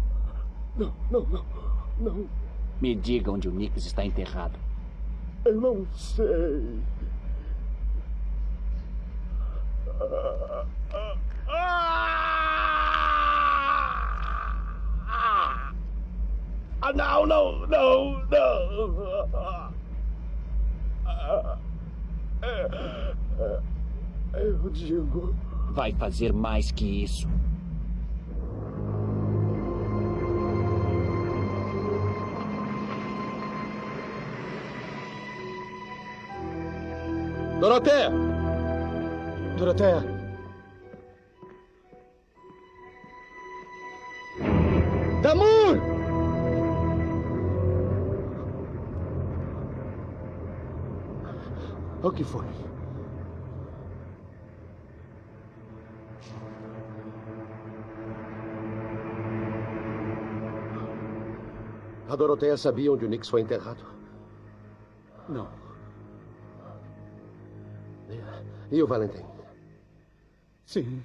Não. Me diga onde o Nix está enterrado. Eu não sei. Não. Eu digo... Vai fazer mais que isso. Doroteia! Damour! O que foi? A Doroteia sabia onde o Nix foi enterrado? Não. E o Valentim? Sim.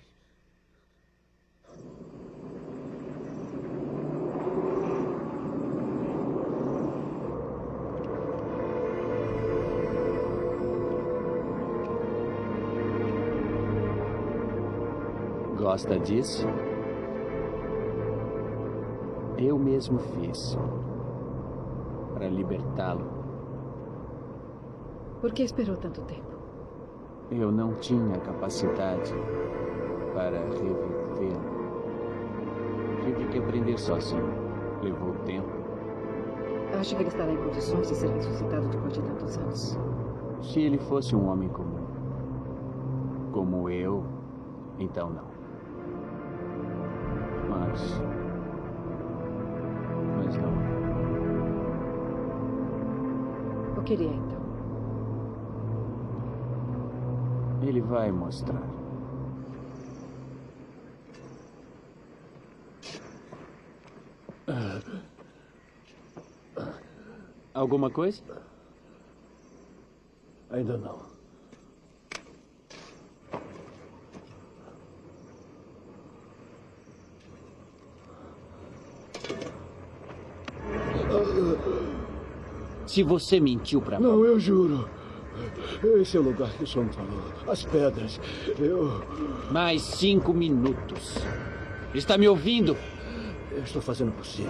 Gosta disso? Eu mesmo fiz. Para libertá-lo. Por que esperou tanto tempo? Eu não tinha capacidade para revivê-lo. Tive que aprender sozinho. Levou tempo. Acha que ele estará em condições de ser ressuscitado depois de tantos anos? Se ele fosse um homem comum, como eu, então não. Mas não. O que ele é, então? Ele vai mostrar. Alguma coisa? Ainda não. Se você mentiu pra mim... Não, eu juro. Esse é o lugar que o senhor me falou. As pedras. Mais 5 minutos. Está me ouvindo? Eu estou fazendo o possível.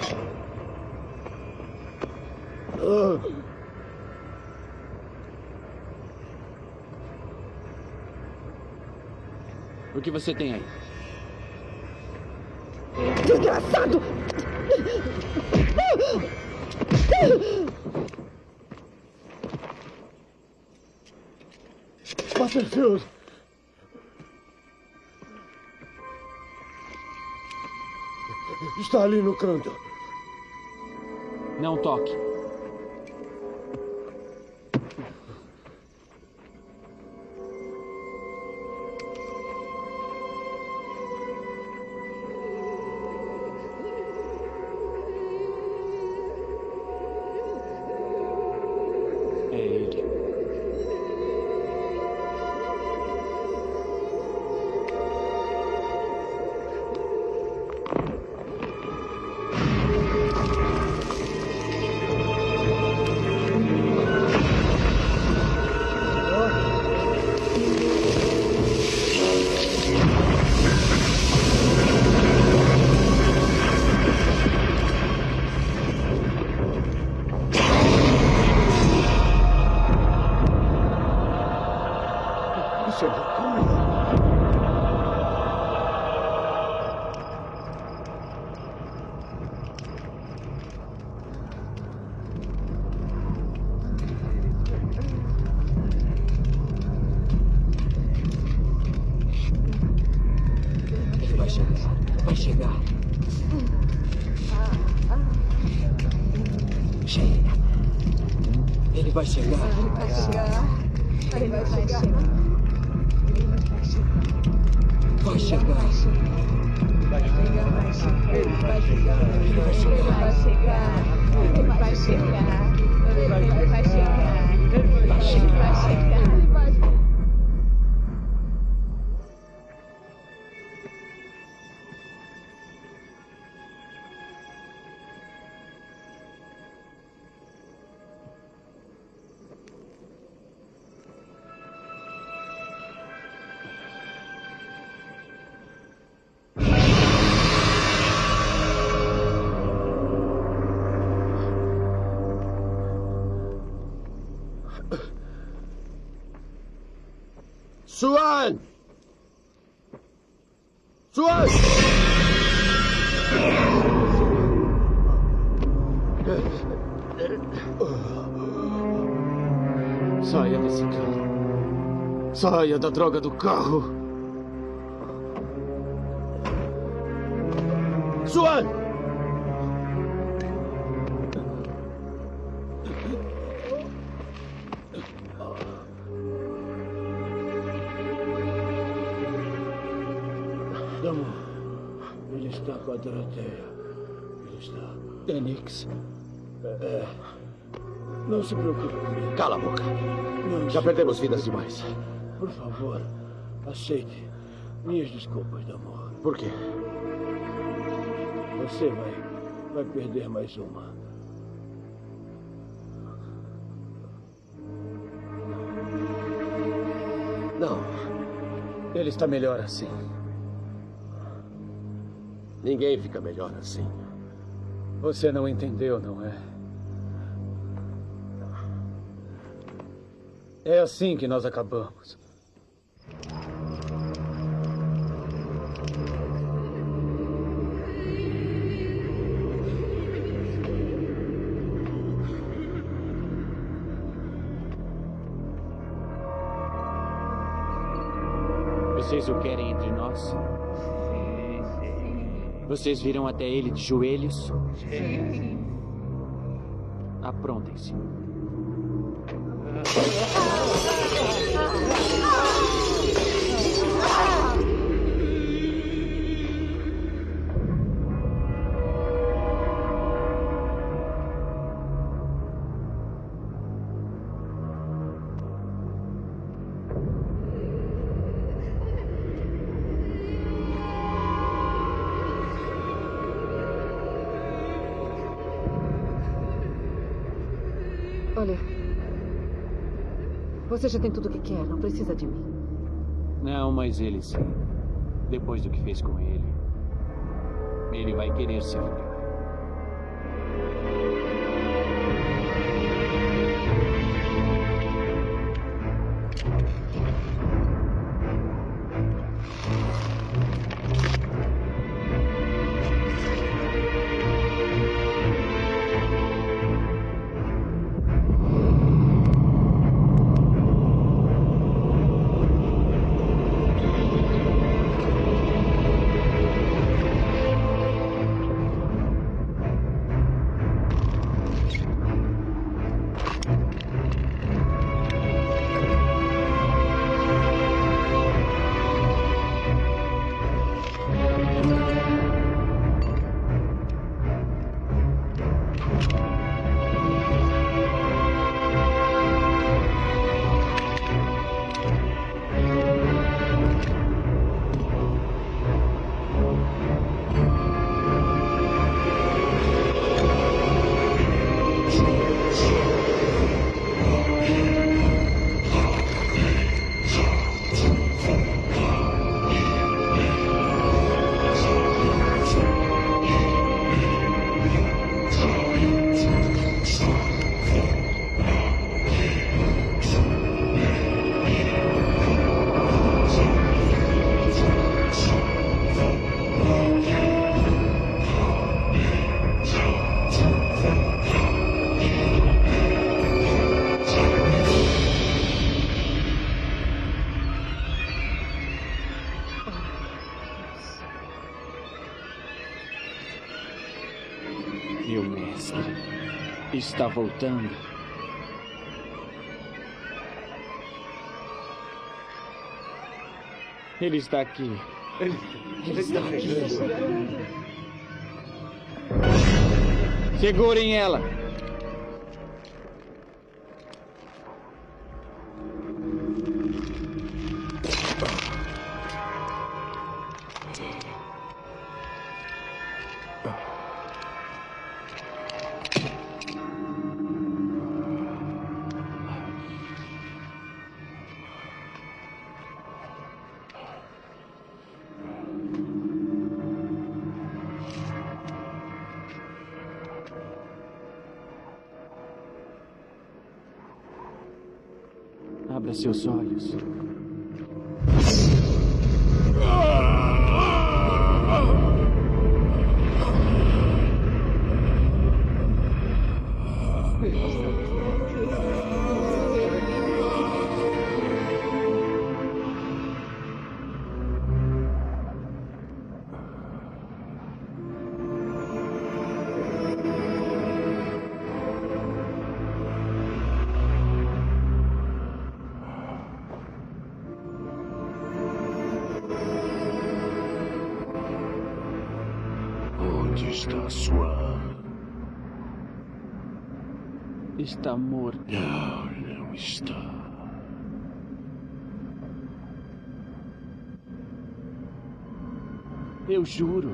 O que você tem aí? Desgraçado! Butterfield! Está ali no canto. Não toque. É ele. Isso é loucura. Ele vai chegar. Vai chegar. Chega. Ele vai chegar. Ele vai chegar. Ele vai chegar. Vai chegar. Vai chegar, vai chegar. Ele vai chegar. Ele vai chegar. Ele vai chegar. Ele vai chegar. Ele vai chegar. Ele vai chegar. Swan! Swan! Saia desse carro. Saia da droga do carro. Swan! Damon, ele está com a Doroteia. Ele está. É Nix. Não se preocupe comigo. Cala a boca. Não, Já perdemos vidas demais. Por favor, aceite minhas desculpas, Damon. Por quê? Você vai perder mais uma. Não. Ele está melhor assim. Ninguém fica melhor assim. Você não entendeu, não é? É assim que nós acabamos. Vocês o querem entre nós? Vocês virão até ele de joelhos? Sim. Aprontem-se. Você já tem tudo o que quer, não precisa de mim. Não, mas ele sim. Depois do que fez com ele vai querer se vingar. Meu mestre está voltando. Ele está aqui. Ele está chegando. Segurem ela. Abra seus olhos. Onde está sua... Está morta. Não está. Eu juro.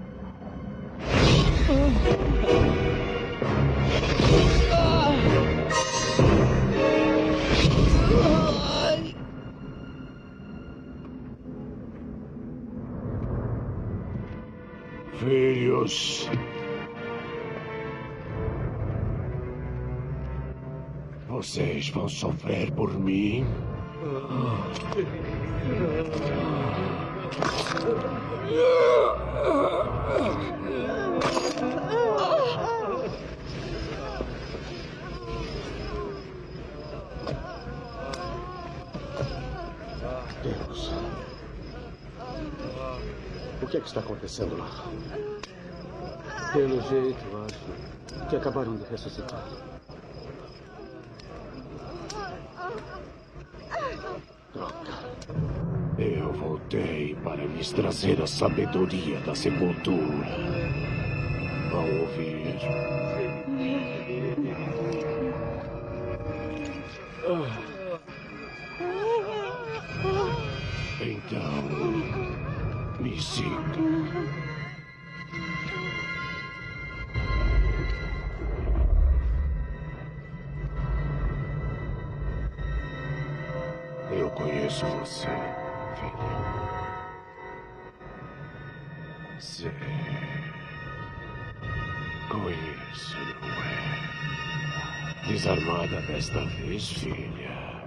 Filhos, vocês vão sofrer por mim? Deus. O que é que está acontecendo lá? Pelo jeito, acho que acabaram de ressuscitar. Droga. Eu voltei para lhes trazer a sabedoria da sepultura. Vão ouvir. Então, me siga. Eu conheço você, filha. Sim. Conheço, não é? Desarmada desta vez, filha.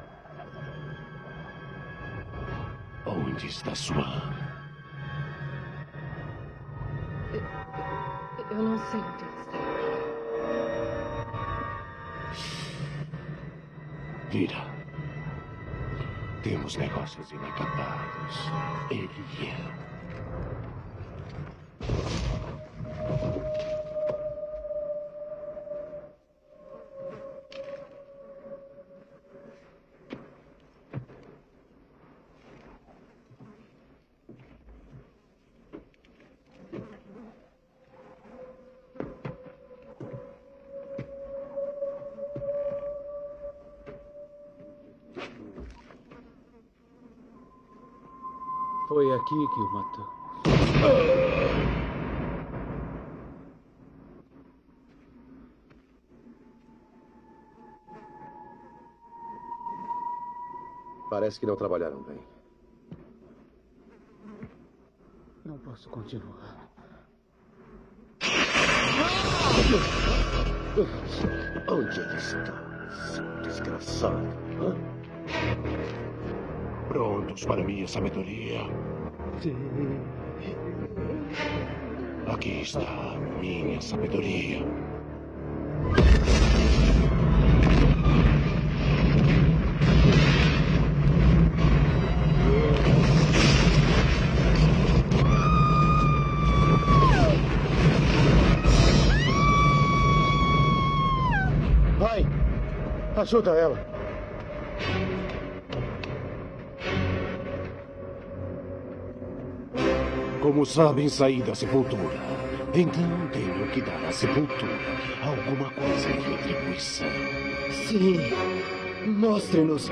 Onde está sua alma? Eu não sei onde ela está. Vira. Temos negócios inacabados. Ele e eu. Foi aqui que o matou. Parece que não trabalharam bem. Não posso continuar. Onde ele está, seu desgraçado? Hã? Prontos para minha sabedoria? Sim. Aqui está a minha sabedoria. Vai! Ajuda ela! Como sabem sair da sepultura, então tenho que dar à sepultura alguma coisa em retribuição. Sim. Mostre-nos.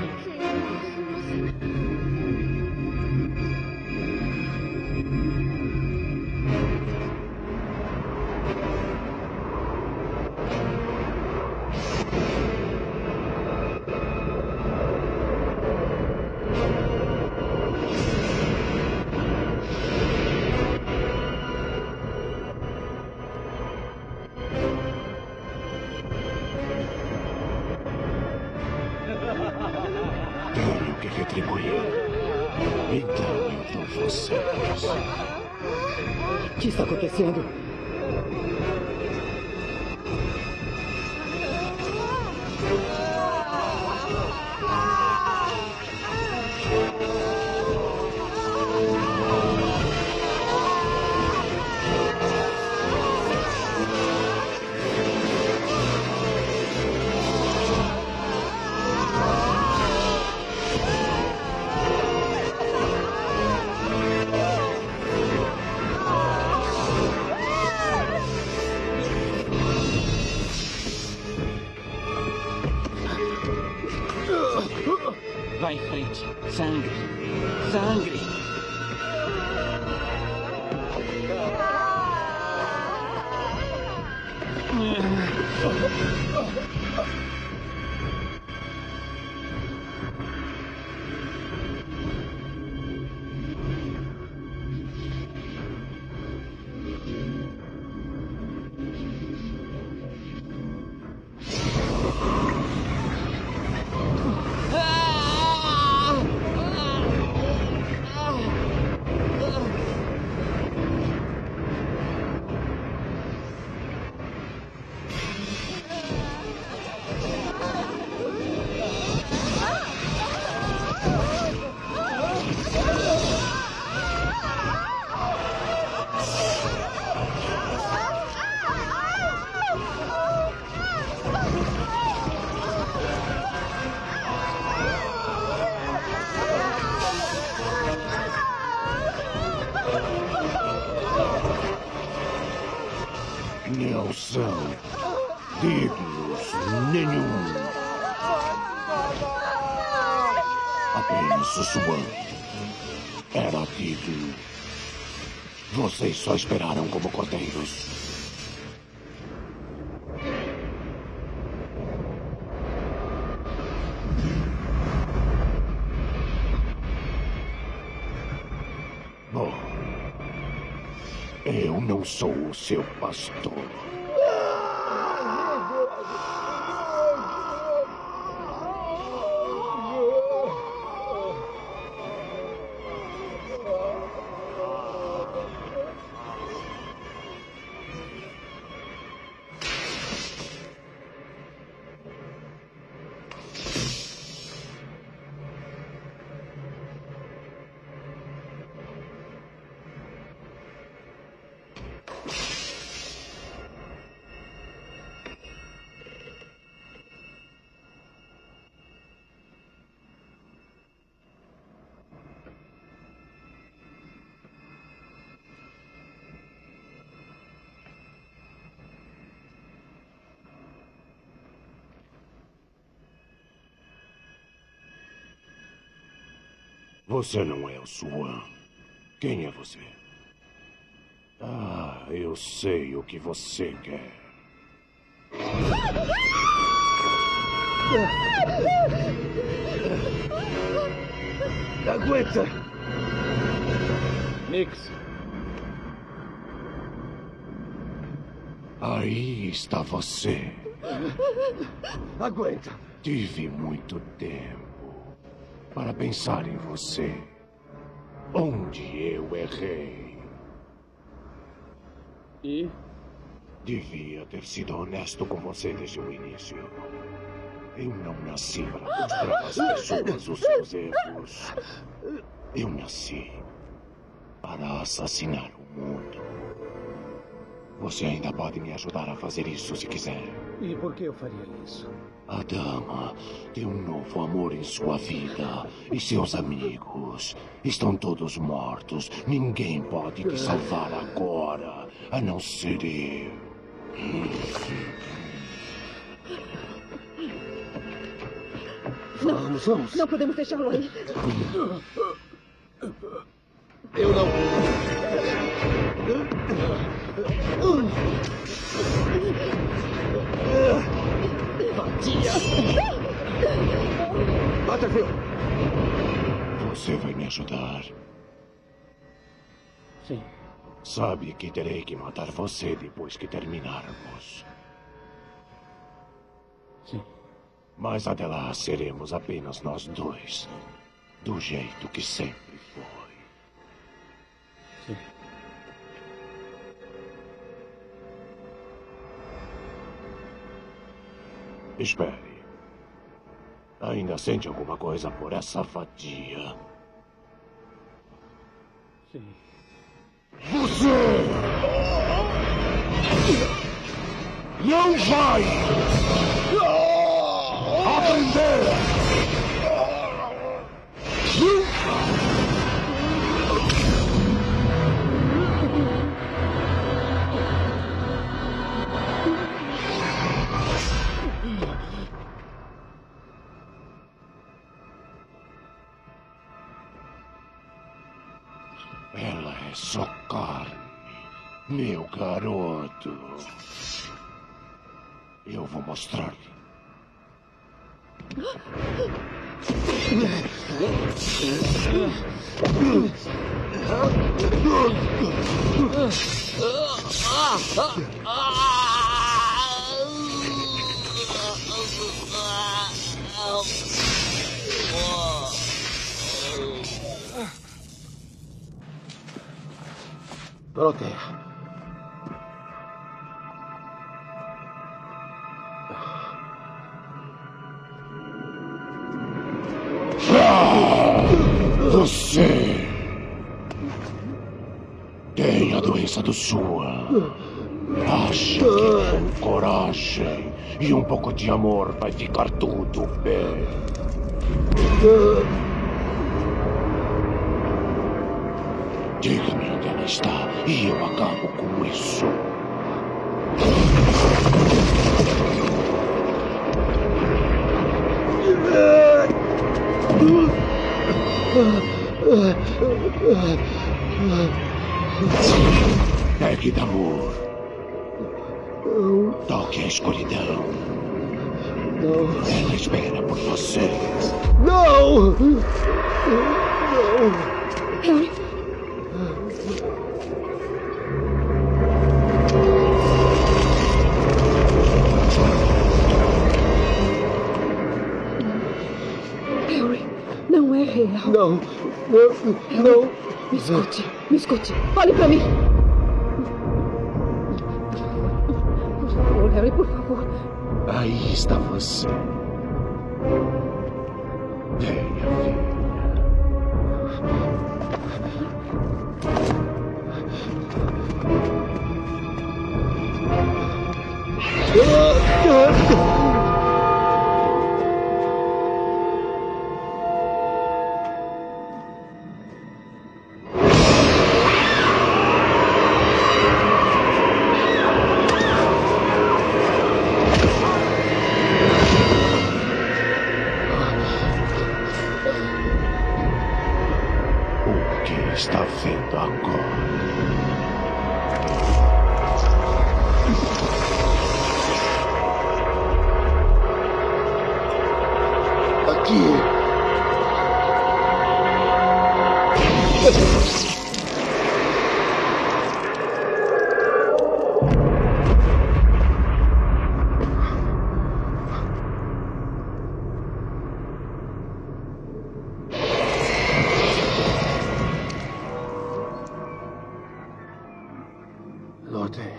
Tenho que retribuir. Então eu dou vocês. O que está acontecendo? Vai em frente. Sangue. Sangue. Não são dignos nenhum. Apenas sussurrando. Era digno. Vocês só esperaram como cordeiros. Eu não sou o seu pastor. Você não é o Swan. Quem é você? Ah, eu sei o que você quer. Aguenta! Nix. Aí está você. Aguenta! Tive muito tempo para pensar em você. Onde eu errei. E? Devia ter sido honesto com você desde o início. Eu não nasci para mostrar às pessoas os seus erros. Eu nasci para assassinar o mundo. Você ainda pode me ajudar a fazer isso se quiser. E por que eu faria isso? A dama tem um novo amor em sua vida. E seus amigos estão todos mortos. Ninguém pode te salvar agora, a não ser eu. Não, vamos. Não podemos deixá-lo aí. Eu não. Vadia! Butterfield! Você vai me ajudar? Sim. Sabe que terei que matar você depois que terminarmos. Sim. Mas até lá seremos apenas nós dois. Do jeito que sempre foi. Sim. Espere. Ainda sente alguma coisa por essa vadia? Sim. Você não vai aprender! Ela é só carne, meu garoto. Eu vou mostrar-lhe. Doroteia. Você tem a doença do Swan. Acha que com coragem e um pouco de amor vai ficar tudo bem. Diga-me onde ela está e eu acabo com isso. Pegue Damour. Toque a escuridão. Ela espera por você. Não! Não! real. Não. Não. Me escute. Me escute. Olhe pra mim. Por favor, Harry, por favor. Aí está você. Venha, filha. O que está vendo agora? Aqui. Lotte.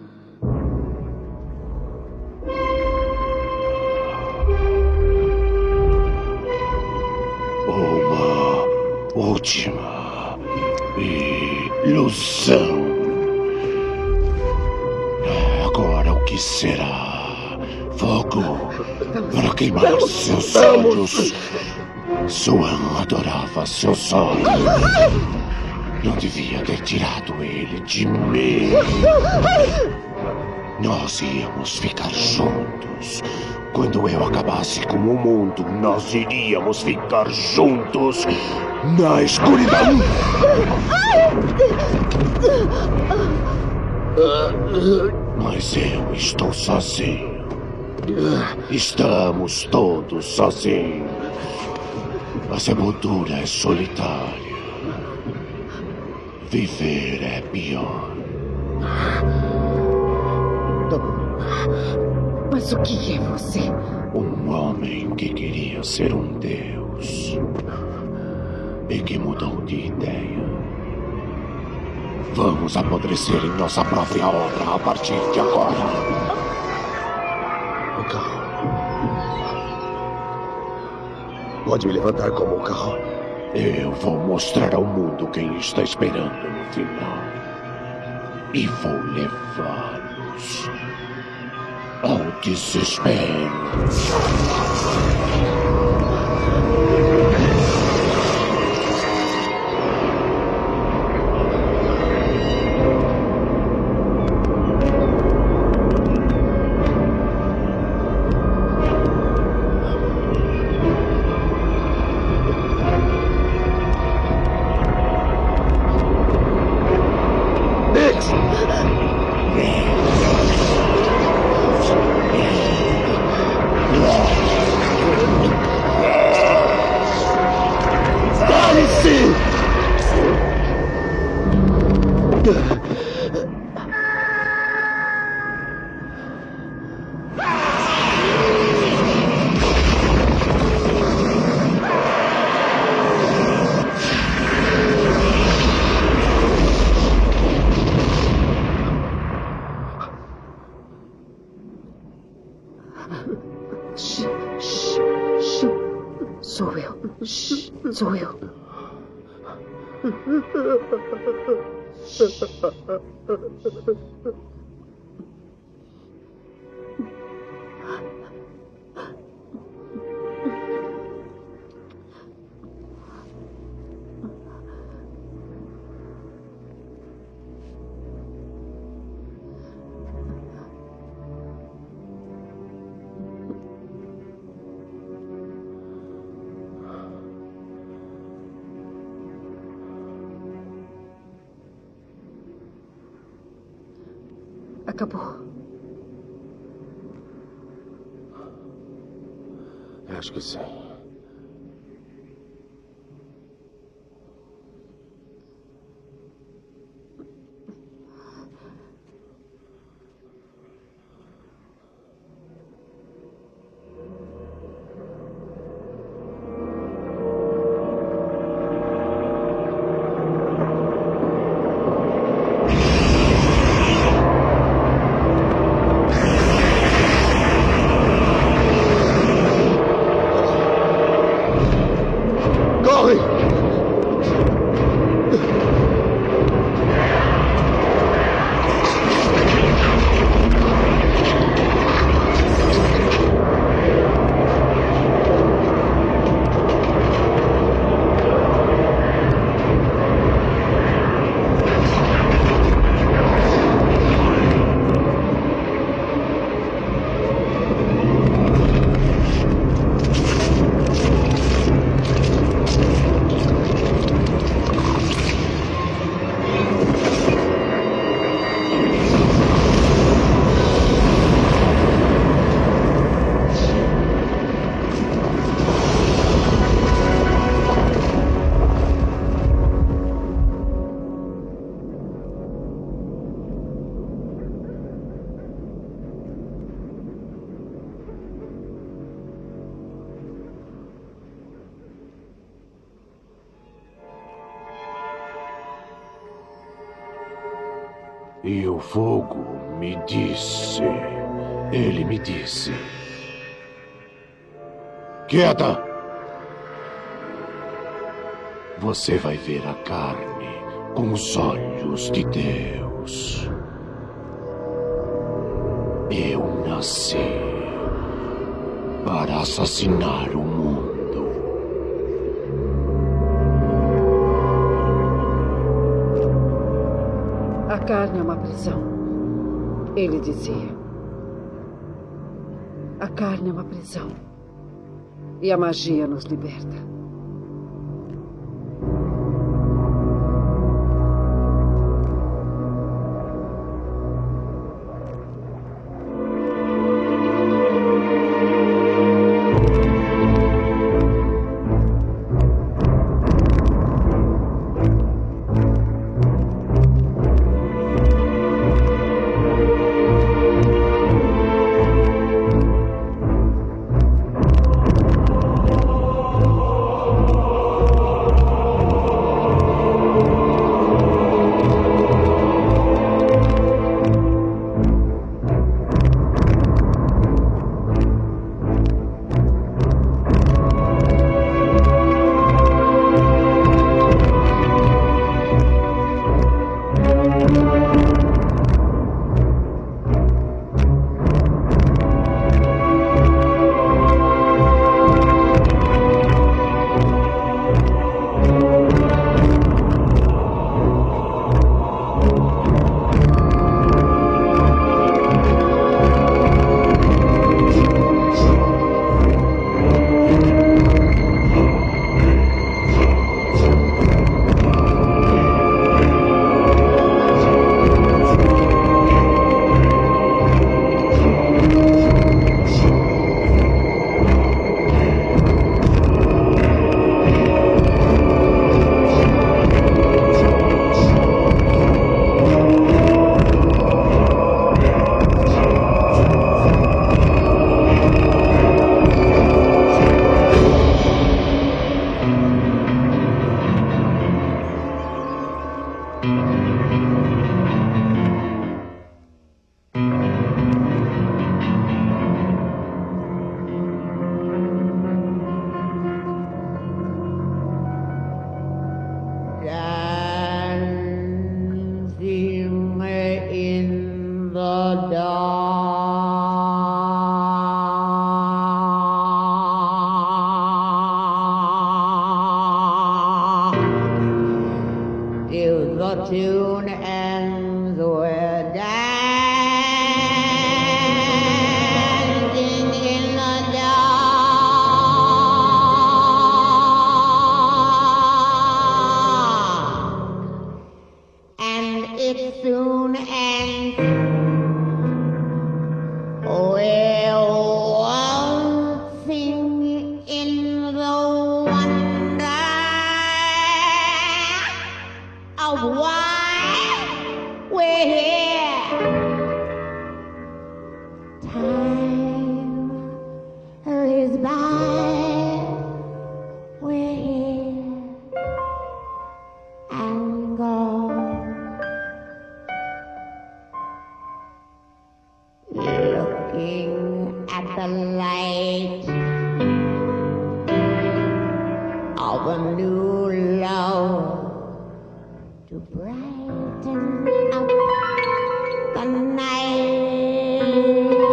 Uma última ilusão. Agora o que será? Fogo para queimar seus olhos. Swan adorava seus olhos. Não devia ter tirado ele de mim. Nós íamos ficar juntos. Quando eu acabasse com o mundo, nós iríamos ficar juntos na escuridão. Mas eu estou sozinho. Estamos todos sozinhos. A sepultura é solitária. Viver é pior. Mas o que é você? Um homem que queria ser um deus e que mudou de ideia. Vamos apodrecer em nossa própria obra a partir de agora. O carro. Pode me levantar como um carro. Eu vou mostrar ao mundo quem está esperando no final. E vou levá-los ao desespero. Sou eu. Sou eu. Acabou. Acho que sim. E o fogo me disse... Ele me disse... Quieta! Você vai ver a carne com os olhos de Deus. Eu nasci para assassinar o mundo. A carne é uma prisão. Ele dizia. A carne é uma prisão. E a magia nos liberta. Tune ends, we're dancing in the dark, and it soon ends. We're waltzing in the wonder of why we're here. Time is by. We're here and gone. Looking at the light of a new love to brighten up the night.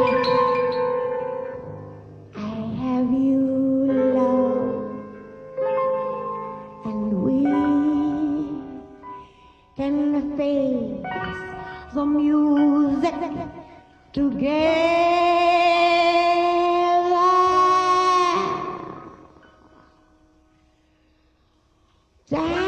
I have you, love, and we can face the music together. Dance